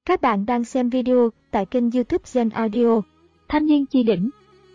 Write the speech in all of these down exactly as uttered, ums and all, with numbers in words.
Các bạn đang xem video tại kênh YouTube Gen Audio. Thanh niên chi đỉnh.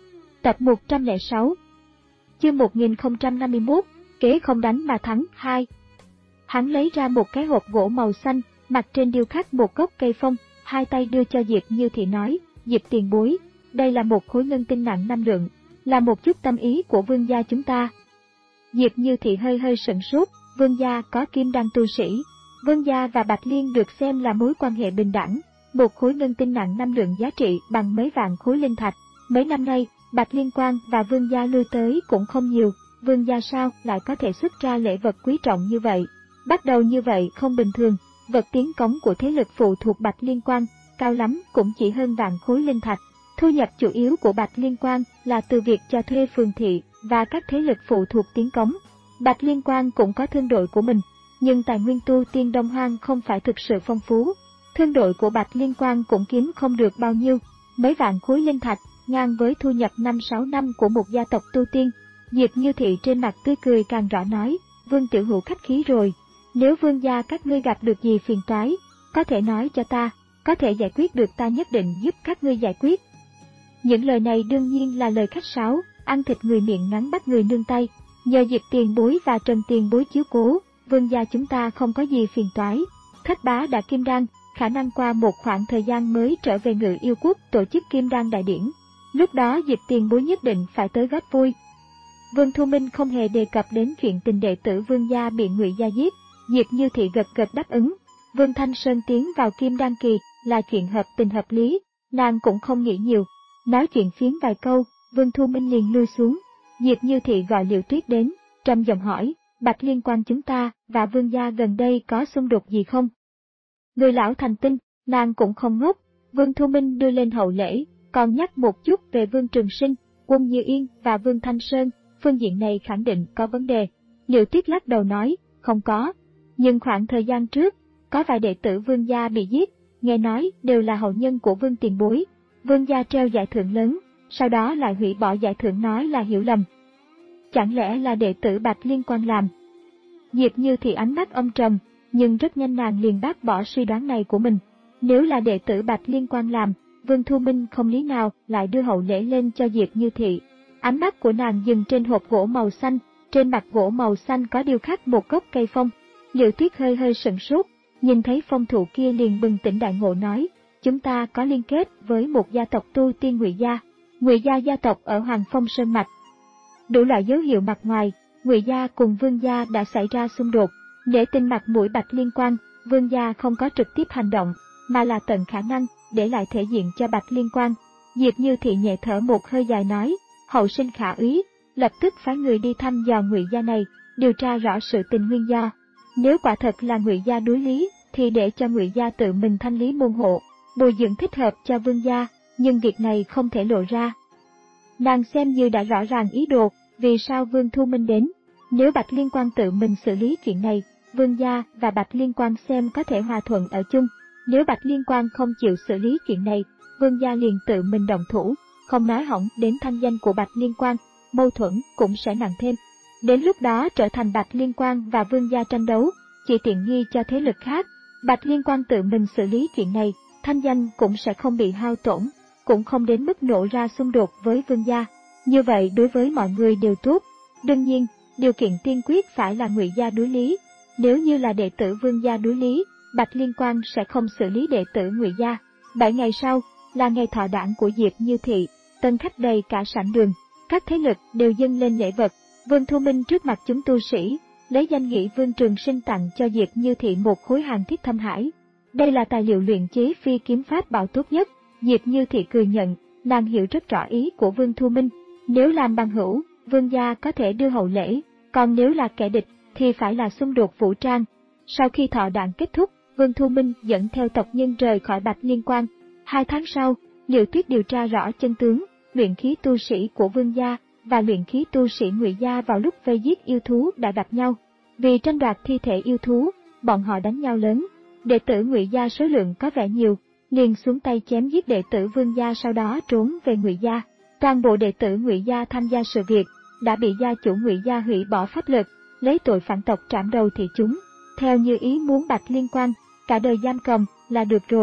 Tập một trăm lẻ sáu. Chương một nghìn không trăm năm mươi mốt, kế không đánh mà thắng hai. Hắn lấy ra một cái hộp gỗ màu xanh, mặt trên điêu khắc một gốc cây phong, hai tay đưa cho Diệp Như Thị nói, Diệp tiền bối, đây là một khối ngân tinh nặng năm lượng, là một chút tâm ý của vương gia chúng ta. Diệp Như Thị hơi hơi sửng sốt, vương gia có kim đan tu sĩ. Vương gia và Bạch Liên được xem là mối quan hệ bình đẳng, một khối ngân tinh nặng năm lượng giá trị bằng mấy vạn khối linh thạch. Mấy năm nay, Bạch Liên Quan và vương gia lui tới cũng không nhiều, vương gia sao lại có thể xuất ra lễ vật quý trọng như vậy. Bắt đầu như vậy không bình thường, vật tiến cống của thế lực phụ thuộc Bạch Liên Quan, cao lắm cũng chỉ hơn vạn khối linh thạch. Thu nhập chủ yếu của Bạch Liên Quan là từ việc cho thuê phường thị và các thế lực phụ thuộc tiến cống. Bạch Liên Quan cũng có thương đội của mình, nhưng tài nguyên tu tiên Đông Hoang không phải thực sự phong phú. Thương đội của Bạch Liên Quan cũng kiếm không được bao nhiêu, mấy vạn khối linh thạch, ngang với thu nhập năm sáu năm của một gia tộc tu tiên. Diệp Như Thị trên mặt tươi cười càng rõ nói, Vương tiểu hữu khách khí rồi, nếu vương gia các ngươi gặp được gì phiền toái, có thể nói cho ta, có thể giải quyết được ta nhất định giúp các ngươi giải quyết. Những lời này đương nhiên là lời khách sáo, ăn thịt người miệng ngắn bắt người nương tay, nhờ Diệp tiền bối và Trần tiền bối chiếu cố, vương gia chúng ta không có gì phiền toái. Thất bá đã kim đan, khả năng qua một khoảng thời gian mới trở về Ngự Yêu Quốc tổ chức kim đan đại điển. Lúc đó Diệp tiền bối nhất định phải tới góp vui. Vương Thu Minh không hề đề cập đến chuyện tình đệ tử vương gia bị Ngụy gia giết. Diệp Như Thị gật gật đáp ứng. Vương Thanh Sơn tiến vào kim đan kỳ là chuyện hợp tình hợp lý, nàng cũng không nghĩ nhiều. Nói chuyện phiếm vài câu, Vương Thu Minh liền lui xuống. Diệp Như Thị gọi Liễu Tuyết đến, trầm giọng hỏi, Bạch Liên Quan chúng ta và vương gia gần đây có xung đột gì không? Người lão thành tinh, nàng cũng không ngốc. Vương Thu Minh đưa lên hậu lễ, còn nhắc một chút về Vương Trường Sinh, Quân Như Yên và Vương Thanh Sơn, phương diện này khẳng định có vấn đề. Liễu Tuyết lắc đầu nói, không có. Nhưng khoảng thời gian trước, có vài đệ tử vương gia bị giết, nghe nói đều là hậu nhân của vương tiền bối. Vương gia treo giải thưởng lớn, sau đó lại hủy bỏ giải thưởng nói là hiểu lầm. Chẳng lẽ là đệ tử Bạch Liên Quan làm? Diệp Như Thị ánh mắt âm trầm, nhưng rất nhanh nàng liền bác bỏ suy đoán này của mình. Nếu là đệ tử Bạch Liên Quan làm, Vương Thu Minh không lý nào lại đưa hậu lễ lên cho Diệp Như Thị. Ánh mắt của nàng dừng trên hộp gỗ màu xanh, trên mặt gỗ màu xanh có điêu khắc một gốc cây phong. Liễu Tuyết hơi hơi sửng sốt, nhìn thấy phong thụ kia liền bừng tỉnh đại ngộ nói, chúng ta có liên kết với một gia tộc tu tiên Ngụy gia, Ngụy gia gia tộc ở Hoàng Phong Sơn Mạch. Đủ loại dấu hiệu mặt ngoài, Ngụy gia cùng vương gia đã xảy ra xung đột. Để tin mặt mũi Bạch Liên Quan, vương gia không có trực tiếp hành động, mà là tận khả năng để lại thể diện cho Bạch Liên Quan. Diệp Như Thị nhẹ thở một hơi dài nói, hậu sinh khả úy, lập tức phái người đi thăm dò Ngụy gia này, điều tra rõ sự tình nguyên do. Nếu quả thật là Ngụy gia đối lý, thì để cho Ngụy gia tự mình thanh lý môn hộ, bồi dưỡng thích hợp cho vương gia, nhưng việc này không thể lộ ra. Nàng xem như đã rõ ràng ý đồ, vì sao Vương Thu Minh đến. Nếu Bạch Liên Quan tự mình xử lý chuyện này, vương gia và Bạch Liên Quan xem có thể hòa thuận ở chung. Nếu Bạch Liên Quan không chịu xử lý chuyện này, vương gia liền tự mình động thủ, không nói hỏng đến thanh danh của Bạch Liên Quan, mâu thuẫn cũng sẽ nặng thêm. Đến lúc đó trở thành Bạch Liên Quan và vương gia tranh đấu, chỉ tiện nghi cho thế lực khác. Bạch Liên Quan tự mình xử lý chuyện này, thanh danh cũng sẽ không bị hao tổn, cũng không đến mức nổ ra xung đột với vương gia. Như vậy đối với mọi người đều tốt. Đương nhiên, điều kiện tiên quyết phải là Ngụy gia đối lý. Nếu như là đệ tử vương gia đối lý, Bạch Liên Quan sẽ không xử lý đệ tử Ngụy gia. Bảy ngày sau, là ngày thọ đản của Diệp Như Thị, tân khách đầy cả sảnh đường, các thế lực đều dâng lên lễ vật. Vương Thu Minh trước mặt chúng tu sĩ, lấy danh nghĩa Vương Trường Sinh tặng cho Diệp Như Thị một khối hàng thiết thâm hải. Đây là tài liệu luyện chế phi kiếm pháp bảo tốt nhất. Diệp Như Thị cười nhận, nàng hiểu rất rõ ý của Vương Thu Minh. Nếu làm bằng hữu, vương gia có thể đưa hậu lễ, còn nếu là kẻ địch, thì phải là xung đột vũ trang. Sau khi thọ đản kết thúc, Vương Thu Minh dẫn theo tộc nhân rời khỏi Bạch Liên Quan. Hai tháng sau, Liễu Tuyết điều tra rõ chân tướng, luyện khí tu sĩ của vương gia và luyện khí tu sĩ Ngụy gia vào lúc vây giết yêu thú đã gặp nhau. Vì tranh đoạt thi thể yêu thú, bọn họ đánh nhau lớn. Đệ tử Ngụy gia số lượng có vẻ nhiều, liền xuống tay chém giết đệ tử vương gia, sau đó trốn về Ngụy gia. Toàn bộ đệ tử Ngụy gia tham gia sự việc đã bị gia chủ Ngụy gia hủy bỏ pháp lực, lấy tội phản tộc trảm đầu thị chúng. Theo như ý muốn Bạch Liên Quan, cả đời giam cầm là được rồi.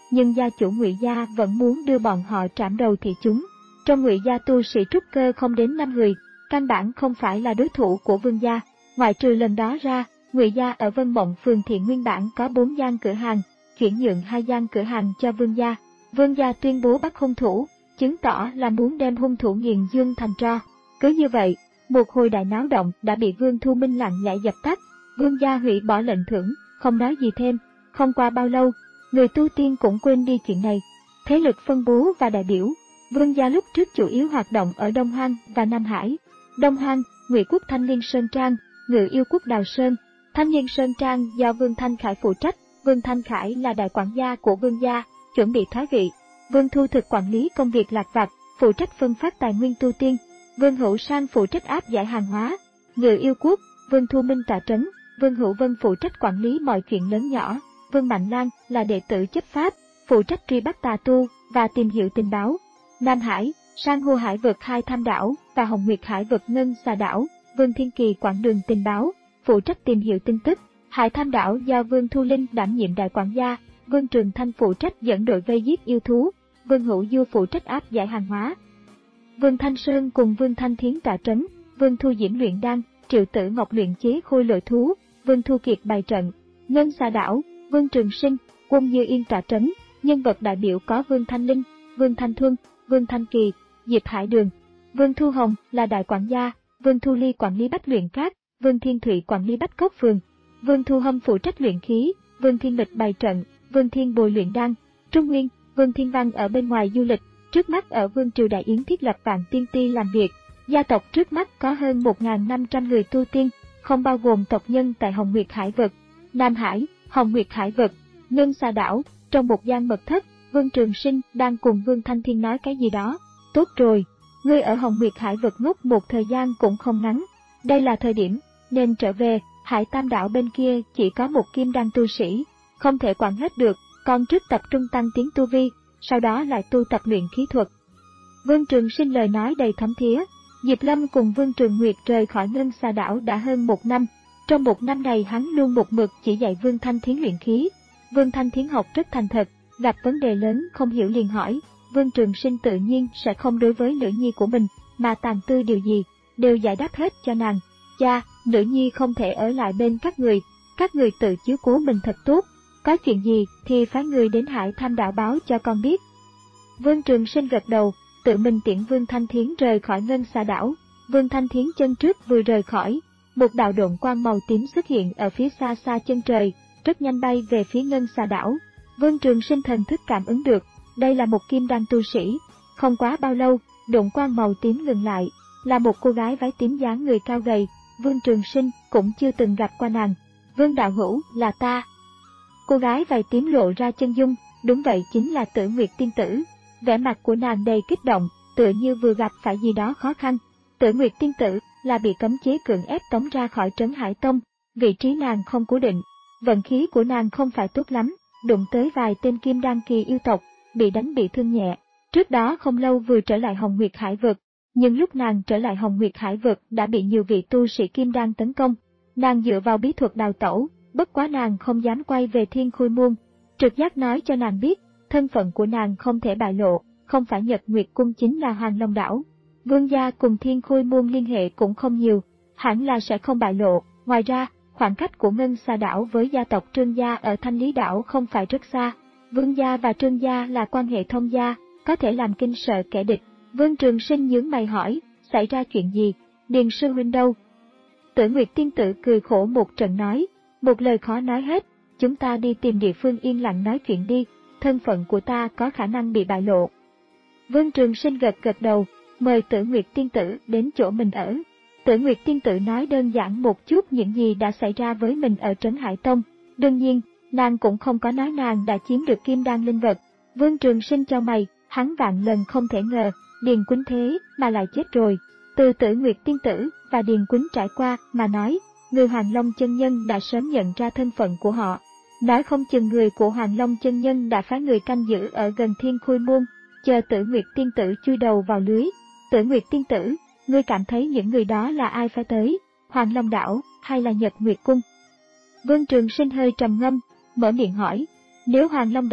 nhưng gia chủ Ngụy gia vẫn muốn đưa bọn họ trảm đầu thị chúng. Trong Ngụy gia tu sĩ trúc cơ không đến năm người, căn bản không phải là đối thủ của Vương gia. Ngoại trừ lần đó ra, Ngụy gia ở Vân Mộng phường Thiện nguyên bản có bốn gian cửa hàng, chuyển nhượng hai gian cửa hàng cho Vương gia. Vương gia tuyên bố bắt hung thủ, chứng tỏ là muốn đem hung thủ nghiền dương thành tro. Cứ như vậy, một hồi đại náo động đã bị Vương Thu Minh lặng lẽ dập tắt. Vương gia hủy bỏ lệnh thưởng, không nói gì thêm. Không qua bao lâu, người tu tiên cũng quên đi chuyện này. Thế lực phân bố và đại biểu, Vương gia lúc trước chủ yếu hoạt động ở Đông Hoang và Nam Hải. Đông Hoang, Ngụy quốc Thanh Liên Sơn Trang, Ngự Yêu quốc Đào Sơn. Thanh Liên Sơn Trang do Vương Thanh Khải phụ trách, Vương Thanh Khải là đại quản gia của Vương gia, chuẩn bị thoái vị. Vương Thu Thực quản lý công việc lặt vặt, phụ trách phân phát tài nguyên tu tiên. Vương Hữu Sang phụ trách áp giải hàng hóa. Ngự Yêu quốc, Vương Thu Minh tọa trấn, Vương Hữu Vân phụ trách quản lý mọi chuyện lớn nhỏ. Vương Mạnh Lan là đệ tử chấp pháp, phụ trách truy bắt tà tu và tìm hiểu tình báo. Nam Hải, Sang Hô Hải vực Hai Tham Đảo và Hồng Nguyệt Hải vực Ngân Xà Đảo, Vương Thiên Kỳ quản đường tình báo, phụ trách tìm hiểu tin tức. Hải Tham Đảo do Vương Thu Linh đảm nhiệm đại quản gia, Vương Trường Thanh phụ trách dẫn đội vây giết yêu thú, Vương Hữu Du phụ trách áp giải hàng hóa. Vương Thanh Sơn cùng Vương Thanh Thiến tọa trấn, Vương Thu Diễm luyện đan, Triệu Tử Ngọc luyện chế khôi lội thú, Vương Thu Kiệt bày trận. Ngân Xà Đảo, Vương Trường Sinh, Quân Như Yên tọa trấn, nhân vật đại biểu có Vương Thanh Linh, Vương Thanh Thuân, Vương Thanh Kỳ, Diệp Hải Đường. Vương Thu Hồng là đại quản gia, Vương Thu Ly quản lý bách luyện cát, Vương Thiên Thụy quản lý bách cốc phường. Vương Thu Hâm phụ trách luyện khí, Vương Thiên Lịch bày trận, Vương Thiên Bồi luyện đan. Trung Nguyên, Vương Thiên Văn ở bên ngoài du lịch, trước mắt ở Vương Triều Đại Yến thiết lập Vạn Tiên Ti làm việc. Gia tộc trước mắt có hơn một nghìn năm trăm người tu tiên, không bao gồm tộc nhân tại Hồng Nguyệt Hải vực. Nam Hải, Hồng Nguyệt Hải vực, Ngân Xà Đảo, trong một gian mật thất, Vương Trường Sinh đang cùng Vương Thanh Thiên nói cái gì đó. Tốt rồi, ngươi ở Hồng Nguyệt Hải vực ngốc một thời gian cũng không ngắn. Đây là thời điểm, nên trở về, Hải Tam Đảo bên kia chỉ có một kim đan tu sĩ, không thể quản hết được, còn trước tập trung tăng tiến tu vi, sau đó lại tu tập luyện khí thuật. Vương Trường Sinh lời nói đầy thấm thía. Diệp Lâm cùng Vương Trường Nguyệt rời khỏi Ngân Xà Đảo đã hơn một năm. Trong một năm này hắn luôn một mực chỉ dạy Vương Thanh Thiến luyện khí. Vương Thanh Thiến học rất thành thật, gặp vấn đề lớn không hiểu liền hỏi. Vương Trường Sinh tự nhiên sẽ không đối với nữ nhi của mình, mà tàn tư điều gì, đều giải đáp hết cho nàng. Cha, nữ nhi không thể ở lại bên các người, các người tự chiếu cố mình thật tốt. Có chuyện gì thì phái người đến Hải Tham Đảo báo cho con biết. Vương Trường Sinh gật đầu, tự mình tiễn Vương Thanh Thiến rời khỏi Ngân Xà Đảo. Vương Thanh Thiến chân trước vừa rời khỏi, một đạo độn quang màu tím xuất hiện ở phía xa xa chân trời, rất nhanh bay về phía Ngân Xà Đảo. Vương Trường Sinh thần thức cảm ứng được, đây là một kim đan tu sĩ. Không quá bao lâu, độn quang màu tím ngừng lại, là một cô gái váy tím dáng người cao gầy. Vương Trường Sinh cũng chưa từng gặp qua nàng. Vương đạo hữu, là ta. Cô gái váy tím lộ ra chân dung, đúng vậy chính là Tử Nguyệt tiên tử. Vẻ mặt của nàng đầy kích động, tựa như vừa gặp phải gì đó khó khăn. Tử Nguyệt tiên tử là bị cấm chế cưỡng ép tống ra khỏi trấn Hải Tông, vị trí nàng không cố định, vận khí của nàng không phải tốt lắm, đụng tới vài tên kim đan kỳ yêu tộc, bị đánh bị thương nhẹ. Trước đó không lâu vừa trở lại Hồng Nguyệt Hải vực, nhưng lúc nàng trở lại Hồng Nguyệt Hải vực đã bị nhiều vị tu sĩ kim đan tấn công. Nàng dựa vào bí thuật đào tẩu, bất quá nàng không dám quay về Thiên Khôi Môn. Trực giác nói cho nàng biết, thân phận của nàng không thể bại lộ, không phải Nhật Nguyệt Cung chính là Hoàng Long Đảo. Vương gia cùng Thiên Khôi Môn liên hệ cũng không nhiều, hẳn là sẽ không bại lộ. Ngoài ra, khoảng cách của Ngân Xà Đảo với gia tộc Trương gia ở Thanh Lý Đảo không phải rất xa. Vương gia và Trương gia là quan hệ thông gia, có thể làm kinh sợ kẻ địch. Vương Trường Sinh nhướng mày hỏi, xảy ra chuyện gì? Điền sư huynh đâu? Tử Nguyệt tiên tử cười khổ một trận nói, một lời khó nói hết, chúng ta đi tìm địa phương yên lặng nói chuyện đi, thân phận của ta có khả năng bị bại lộ. Vương Trường Sinh gật gật đầu, mời Tử Nguyệt tiên tử đến chỗ mình ở. Tử Nguyệt tiên tử nói đơn giản một chút những gì đã xảy ra với mình ở Trấn Hải Tông. Đương nhiên, nàng cũng không có nói nàng đã chiếm được kim đan linh vật. Vương Trường Sinh cho mày, hắn vạn lần không thể ngờ, Điền Quýnh thế mà lại chết rồi. Từ Tử Nguyệt tiên tử và Điền Quýnh trải qua mà nói, người Hoàng Long chân nhân đã sớm nhận ra thân phận của họ. Nói không chừng người của Hoàng Long chân nhân đã phái người canh giữ ở gần Thiên Khôi Môn, chờ Tử Nguyệt tiên tử chui đầu vào lưới. Tử Nguyệt tiên tử, ngươi cảm thấy những người đó là ai phải tới, Hoàng Long Đảo hay là Nhật Nguyệt Cung? Vương Trường Sinh hơi trầm ngâm, mở miệng hỏi, nếu Hoàng Long Đảo,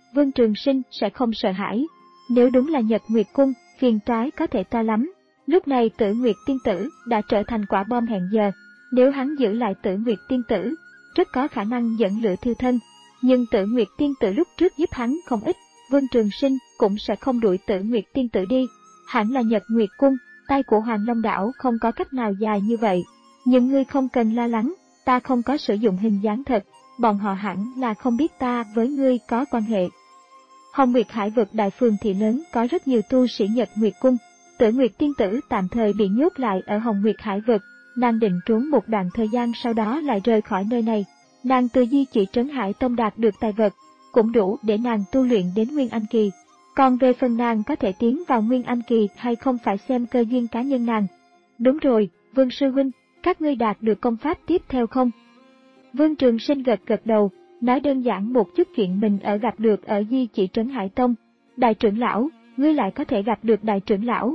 Vương Trường Sinh sẽ không sợ hãi. Nếu đúng là Nhật Nguyệt Cung, phiền toái có thể to lắm. Lúc này Tử Nguyệt Tiên Tử đã trở thành quả bom hẹn giờ. Nếu hắn giữ lại Tử Nguyệt Tiên Tử, rất có khả năng dẫn lửa thiêu thân. Nhưng Tử Nguyệt Tiên Tử lúc trước giúp hắn không ít, Vương Trường Sinh cũng sẽ không đuổi Tử Nguyệt Tiên Tử đi. Hẳn là Nhật Nguyệt Cung, tay của Hoàng Long Đảo không có cách nào dài như vậy. Nhưng ngươi không cần lo lắng, ta không có sử dụng hình dáng thật, bọn họ hẳn là không biết ta với ngươi có quan hệ. Hồng Nguyệt Hải vực Đại Phường thị lớn có rất nhiều tu sĩ Nhật Nguyệt Cung. Tử Nguyệt Tiên Tử tạm thời bị nhốt lại ở Hồng Nguyệt Hải vực, nàng định trốn một đoạn thời gian sau đó lại rời khỏi nơi này. Nàng từ di chỉ Trấn Hải Tông đạt được tài vật, cũng đủ để nàng tu luyện đến Nguyên Anh Kỳ. Còn về phần nàng có thể tiến vào Nguyên Anh Kỳ hay không phải xem cơ duyên cá nhân nàng. Đúng rồi, Vương Sư Huynh, các ngươi đạt được công pháp tiếp theo không? Vương Trường Sinh gật gật đầu, nói đơn giản một chút chuyện mình ở gặp được ở di chỉ Trấn Hải Tông. Đại trưởng lão, ngươi lại có thể gặp được đại trưởng lão.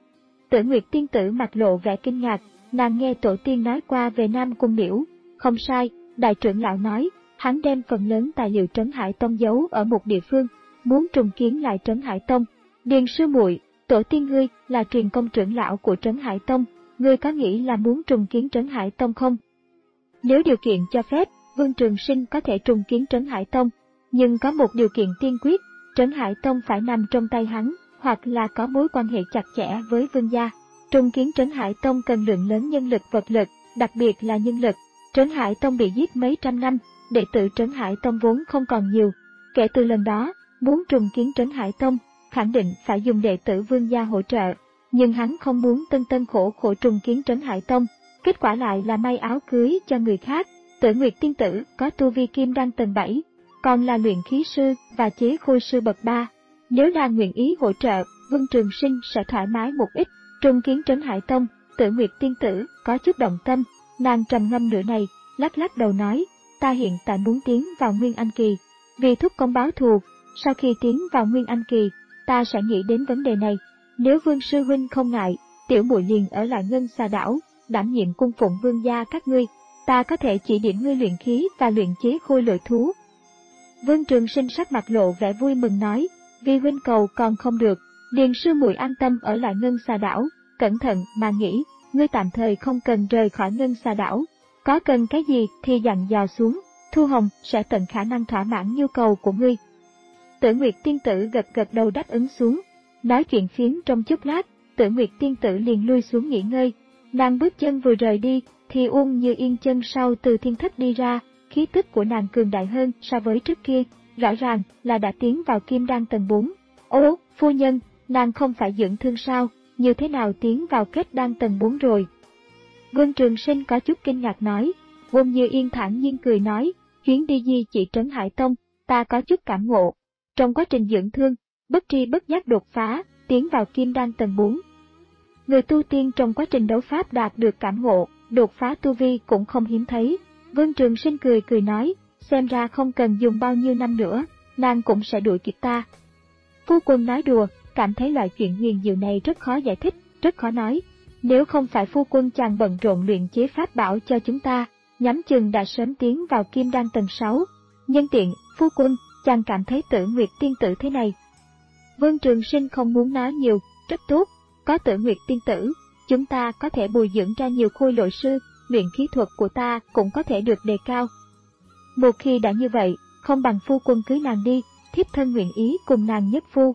Tử Nguyệt Tiên Tử mặt lộ vẻ kinh ngạc, nàng nghe tổ tiên nói qua về Nam Cung Miểu. Không sai, đại trưởng lão nói, hắn đem phần lớn tài liệu Trấn Hải Tông giấu ở một địa phương, muốn trùng kiến lại Trấn Hải Tông. Điền sư muội, tổ tiên ngươi là truyền công trưởng lão của Trấn Hải Tông, ngươi có nghĩ là muốn trùng kiến Trấn Hải Tông không? Nếu điều kiện cho phép, Vương Trường Sinh có thể trùng kiến Trấn Hải Tông, nhưng có một điều kiện tiên quyết, Trấn Hải Tông phải nằm trong tay hắn, hoặc là có mối quan hệ chặt chẽ với Vương gia. Trùng kiến Trấn Hải Tông cần lượng lớn nhân lực vật lực, đặc biệt là nhân lực. Trấn Hải Tông bị giết mấy trăm năm, đệ tử Trấn Hải Tông vốn không còn nhiều. Kể từ lần đó, muốn trùng kiến Trấn Hải Tông, khẳng định phải dùng đệ tử Vương gia hỗ trợ. Nhưng hắn không muốn tân tân khổ khổ trùng kiến Trấn Hải Tông, kết quả lại là may áo cưới cho người khác. Tử Nguyệt Tiên Tử có tu vi kim đan tầng bảy, còn là luyện khí sư và chế khôi sư bậc ba. Nếu nàng nguyện ý hỗ trợ, Vương Trường Sinh sẽ thoải mái một ít. Trùng kiến Trấn Hải Tông, Tử Nguyệt Tiên Tử có chút động tâm, nàng trầm ngâm nửa này, lắc lắc đầu nói, ta hiện tại muốn tiến vào Nguyên Anh Kỳ, vì thúc công báo thù, sau khi tiến vào Nguyên Anh Kỳ, ta sẽ nghĩ đến vấn đề này. Nếu Vương sư huynh không ngại, tiểu muội liền ở lại Ngân Xà Đảo, đảm nhiệm cung phụng vương gia các ngươi, ta có thể chỉ điểm ngươi luyện khí và luyện chế khôi lỗi thú. Vương Trường Sinh sắc mặt lộ vẻ vui mừng nói, vì huynh cầu còn không được, Điền sư muội an tâm ở lại Ngân Xà Đảo, cẩn thận mà nghĩ, ngươi tạm thời không cần rời khỏi Ngân Xà Đảo, có cần cái gì thì dặn dò xuống, Thu Hồng sẽ tận khả năng thỏa mãn nhu cầu của ngươi. Tử Nguyệt Tiên Tử gật gật đầu đáp ứng xuống. Nói chuyện phiếm trong chốc lát, Tử Nguyệt Tiên Tử liền lui xuống nghỉ ngơi. Nàng bước chân vừa rời đi, thì Uông Như Yên chân sau từ thiên thất đi ra, khí tức của nàng cường đại hơn so với trước kia, rõ ràng là đã tiến vào kim đan tầng bốn. Ố, phu nhân, nàng không phải dưỡng thương sao, như thế nào tiến vào kết đan tầng bốn rồi? Vương Trường Sinh có chút kinh ngạc nói. Uông Như Yên thản nhiên cười nói, chuyến đi di chỉ Trấn Hải Tông, ta có chút cảm ngộ. Trong quá trình dưỡng thương, bất tri bất giác đột phá, tiến vào kim đan tầng bốn. Người tu tiên trong quá trình đấu pháp đạt được cảm ngộ, đột phá tu vi cũng không hiếm thấy. Vương Trường Sinh cười cười nói, xem ra không cần dùng bao nhiêu năm nữa, nàng cũng sẽ đuổi kịp ta. Phu quân nói đùa, cảm thấy loại chuyện huyền diệu này rất khó giải thích, rất khó nói. Nếu không phải phu quân chàng bận rộn luyện chế pháp bảo cho chúng ta, nhắm chừng đã sớm tiến vào kim đan tầng sáu. Nhân tiện, phu quân, chàng cảm thấy Tử Nguyệt Tiên Tử thế này. Vương Trường Sinh không muốn nói nhiều, rất tốt, có Tử Nguyệt Tiên Tử, chúng ta có thể bồi dưỡng ra nhiều khôi lỗi sư, luyện khí thuật của ta cũng có thể được đề cao. Một khi đã như vậy, không bằng phu quân cưới nàng đi, thiếp thân nguyện ý cùng nàng nhất phu.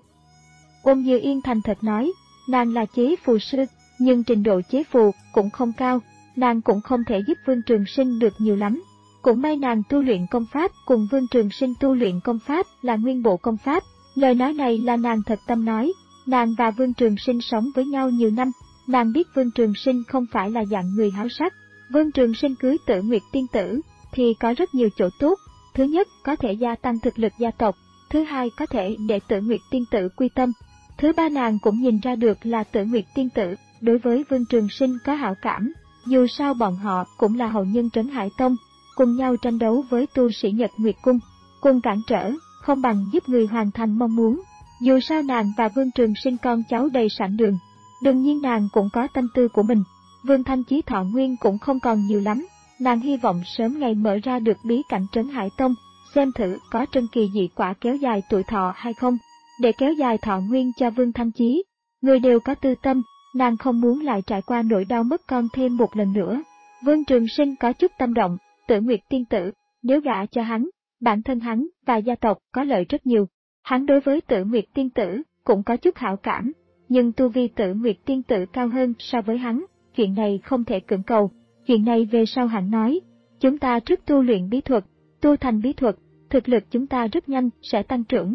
Ôn Như Yên thành thật nói, nàng là chế phù sư, nhưng trình độ chế phù cũng không cao, nàng cũng không thể giúp Vương Trường Sinh được nhiều lắm. Cũng may nàng tu luyện công pháp cùng Vương Trường Sinh tu luyện công pháp là nguyên bộ công pháp, lời nói này là nàng thật tâm nói. Nàng và Vương Trường Sinh sống với nhau nhiều năm, nàng biết Vương Trường Sinh không phải là dạng người háo sắc. Vương Trường Sinh cưới Tử Nguyệt Tiên Tử thì có rất nhiều chỗ tốt, thứ nhất có thể gia tăng thực lực gia tộc, thứ hai có thể để Tử Nguyệt Tiên Tử quy tâm, thứ ba nàng cũng nhìn ra được là Tử Nguyệt Tiên Tử đối với Vương Trường Sinh có hảo cảm, dù sao bọn họ cũng là hậu nhân Trấn Hải Tông, cùng nhau tranh đấu với tu sĩ Nhật Nguyệt Cung, cùng cản trở, không bằng giúp người hoàn thành mong muốn. Dù sao nàng và Vương Trường Sinh con cháu đầy sẵn đường, đương nhiên nàng cũng có tâm tư của mình. Vương Thanh Chí thọ nguyên cũng không còn nhiều lắm, nàng hy vọng sớm ngày mở ra được bí cảnh Trấn Hải Tông, xem thử có trân kỳ dị quả kéo dài tuổi thọ hay không. Để kéo dài thọ nguyên cho Vương Thanh Chí, người đều có tư tâm, nàng không muốn lại trải qua nỗi đau mất con thêm một lần nữa. Vương Trường Sinh có chút tâm động, Tử Nguyệt tiên tử, nếu gả cho hắn, bản thân hắn và gia tộc có lợi rất nhiều. Hắn đối với Tử Nguyệt tiên tử cũng có chút hảo cảm, nhưng tu vi Tử Nguyệt tiên tử cao hơn so với hắn, chuyện này không thể cưỡng cầu. Chuyện này về sau hắn nói, chúng ta trước tu luyện bí thuật, tu thành bí thuật, thực lực chúng ta rất nhanh sẽ tăng trưởng.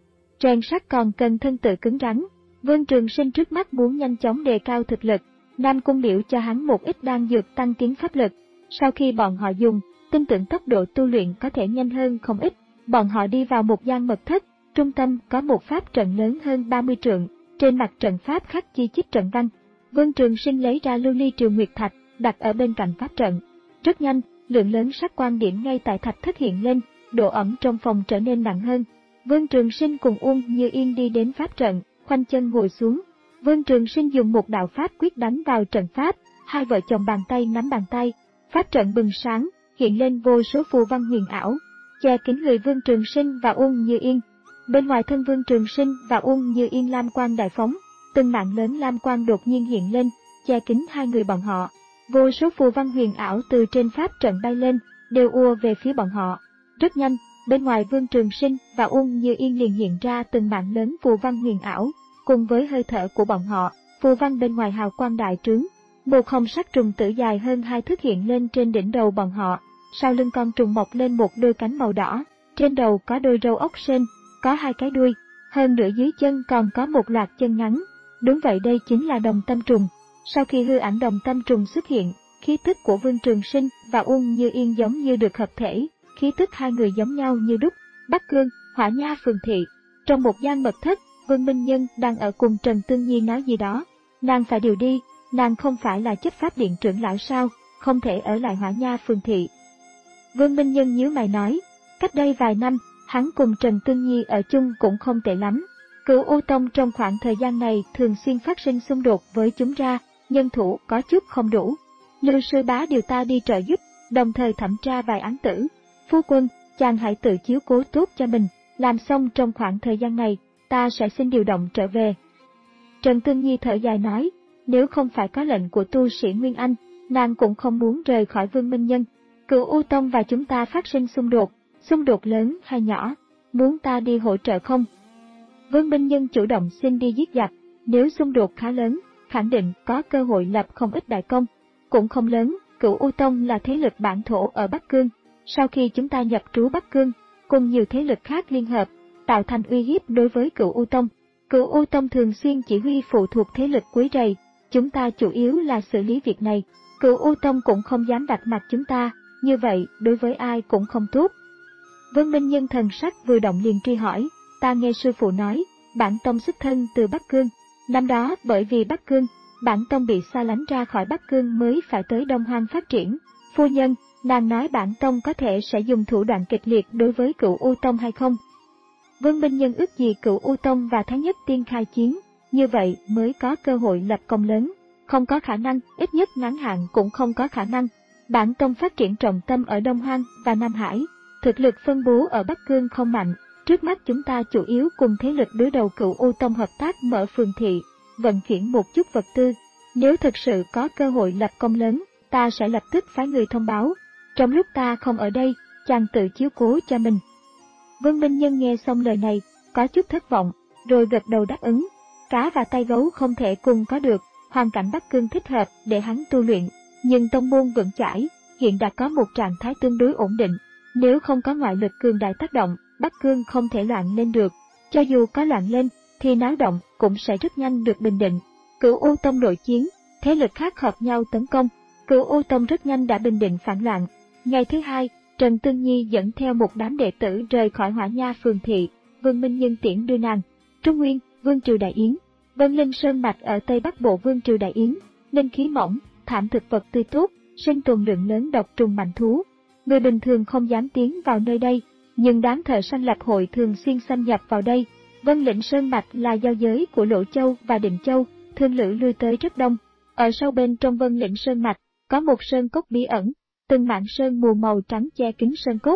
Rèn sắt còn cần thân tự cứng rắn, Vương Trường Sinh trước mắt muốn nhanh chóng đề cao thực lực, Nam Cung Liễu cho hắn một ít đan dược tăng tiến pháp lực. Sau khi bọn họ dùng, tin tưởng tốc độ tu luyện có thể nhanh hơn không ít. Bọn họ đi vào một gian mật thất, trung tâm có một pháp trận lớn hơn ba mươi trượng, trên mặt trận pháp khắc chi chít trận văn. Vương Trường Sinh lấy ra lưu ly triều nguyệt thạch, đặt ở bên cạnh pháp trận. Rất nhanh, lượng lớn sắc quang điểm ngay tại thạch thất hiện lên, độ ẩm trong phòng trở nên nặng hơn. Vương Trường Sinh cùng Uông Như Yên đi đến pháp trận, khoanh chân ngồi xuống. Vương Trường Sinh dùng một đạo pháp quyết đánh vào trận pháp, hai vợ chồng bàn tay nắm bàn tay, pháp trận bừng sáng, hiện lên vô số phù văn huyền ảo, che kín người Vương Trường Sinh và Uông Như Yên. Bên ngoài thân Vương Trường Sinh và Uông Như Yên lam quang đại phóng, từng mạng lớn lam quang đột nhiên hiện lên, che kín hai người bọn họ. Vô số phù văn huyền ảo từ trên pháp trận bay lên, đều ùa về phía bọn họ. Rất nhanh, bên ngoài Vương Trường Sinh và Uông Như Yên liền hiện ra từng mạng lớn phù văn huyền ảo, cùng với hơi thở của bọn họ, phù văn bên ngoài hào quang đại trướng. Một hồng sắc trùng tử dài hơn hai thước hiện lên trên đỉnh đầu bọn họ, sau lưng con trùng mọc lên một đôi cánh màu đỏ, trên đầu có đôi râu ốc sên, có hai cái đuôi, hơn nữa dưới chân còn có một loạt chân ngắn. Đúng vậy, đây chính là đồng tâm trùng. Sau khi hư ảnh đồng tâm trùng xuất hiện, khí tức của Vương Trường Sinh và Uông Như Yên giống như được hợp thể, khí tức hai người giống nhau như đúc. Bắc Cương, Hỏa Nha phường thị. Trong một gian mật thất, Vương Minh Nhân đang ở cùng Trần Tương Nhi nói gì đó. Nàng phải điều đi, nàng không phải là chấp pháp điện trưởng lão sao, không thể ở lại Hỏa Nha phường thị. Vương Minh Nhân nhíu mày nói, cách đây vài năm, hắn cùng Trần Tương Nhi ở chung cũng không tệ lắm. Cửu U Tông trong khoảng thời gian này thường xuyên phát sinh xung đột với chúng ra, nhân thủ có chút không đủ. Lưu sư bá điều ta đi trợ giúp, đồng thời thẩm tra vài án tử. Phu quân, chàng hãy tự chiếu cố tốt cho mình, làm xong trong khoảng thời gian này, ta sẽ xin điều động trở về. Trần Tương Nhi thở dài nói, nếu không phải có lệnh của tu sĩ Nguyên Anh, nàng cũng không muốn rời khỏi Vương Minh Nhân. Cửu U Tông và chúng ta phát sinh xung đột, xung đột lớn hay nhỏ, muốn ta đi hỗ trợ không? Vương Minh Nhân chủ động xin đi giết giặc, nếu xung đột khá lớn, khẳng định có cơ hội lập không ít đại công. Cũng không lớn, Cửu U Tông là thế lực bản thổ ở Bắc Cương. Sau khi chúng ta nhập trú Bắc Cương, cùng nhiều thế lực khác liên hợp, tạo thành uy hiếp đối với Cửu U Tông. Cửu U Tông thường xuyên chỉ huy phụ thuộc thế lực quấy rầy, chúng ta chủ yếu là xử lý việc này. Cửu U Tông cũng không dám vạch mặt chúng ta, như vậy đối với ai cũng không tốt. Vương Minh Nhân thần sắc vừa động liền truy hỏi, ta nghe sư phụ nói, bản tông xuất thân từ Bắc Cương. Năm đó bởi vì Bắc Cương, bản tông bị xa lánh ra khỏi Bắc Cương mới phải tới Đông Hoang phát triển. Phu nhân, nàng nói bản tông có thể sẽ dùng thủ đoạn kịch liệt đối với Cửu U Tông hay không? Vương Minh Nhân ước gì Cửu U Tông và Thái Nhất Tiên khai chiến, như vậy mới có cơ hội lập công lớn. Không có khả năng, ít nhất ngắn hạn cũng không có khả năng. Bản tông phát triển trọng tâm ở Đông Hoang và Nam Hải, thực lực phân bố ở Bắc Cương không mạnh. Trước mắt chúng ta chủ yếu cùng thế lực đối đầu Cửu U Tông hợp tác mở phường thị, vận chuyển một chút vật tư. Nếu thực sự có cơ hội lập công lớn, ta sẽ lập tức phái người thông báo. Trong lúc ta không ở đây, chàng tự chiếu cố cho mình. Vương Minh Nhân nghe xong lời này, có chút thất vọng, rồi gật đầu đáp ứng. Cá và tay gấu không thể cùng có được, hoàn cảnh Bắc Cương thích hợp để hắn tu luyện, nhưng tông môn vững chãi, hiện đã có một trạng thái tương đối ổn định. Nếu không có ngoại lực cường đại tác động, Bắc Cương không thể loạn lên được. Cho dù có loạn lên, thì náo động cũng sẽ rất nhanh được bình định. Cửu U Tông nội chiến, thế lực khác hợp nhau tấn công. Cửu U Tông rất nhanh đã bình định phản loạn. Ngày thứ hai, Trần Tương Nhi dẫn theo một đám đệ tử rời khỏi Hỏa Nha phường thị, Vương Minh Nhân tiễn đưa nàng. Trung Nguyên, Vương triều Đại Yến. Vân Linh Sơn mạch ở Tây Bắc Bộ Vương triều Đại Yến, linh khí mỏng, thảm thực vật tươi tốt, sinh tồn lượng lớn độc trùng mạnh thú. Người bình thường không dám tiến vào nơi đây, nhưng đám thợ săn lập hội thường xuyên xâm nhập vào đây. Vân Lĩnh Sơn mạch là giao giới của Lỗ Châu và Định Châu, thương lữ lui tới rất đông. Ở sâu bên trong Vân Lĩnh Sơn mạch, có một sơn cốc bí ẩn, từng mảng sơn mù màu trắng che kín sơn cốc.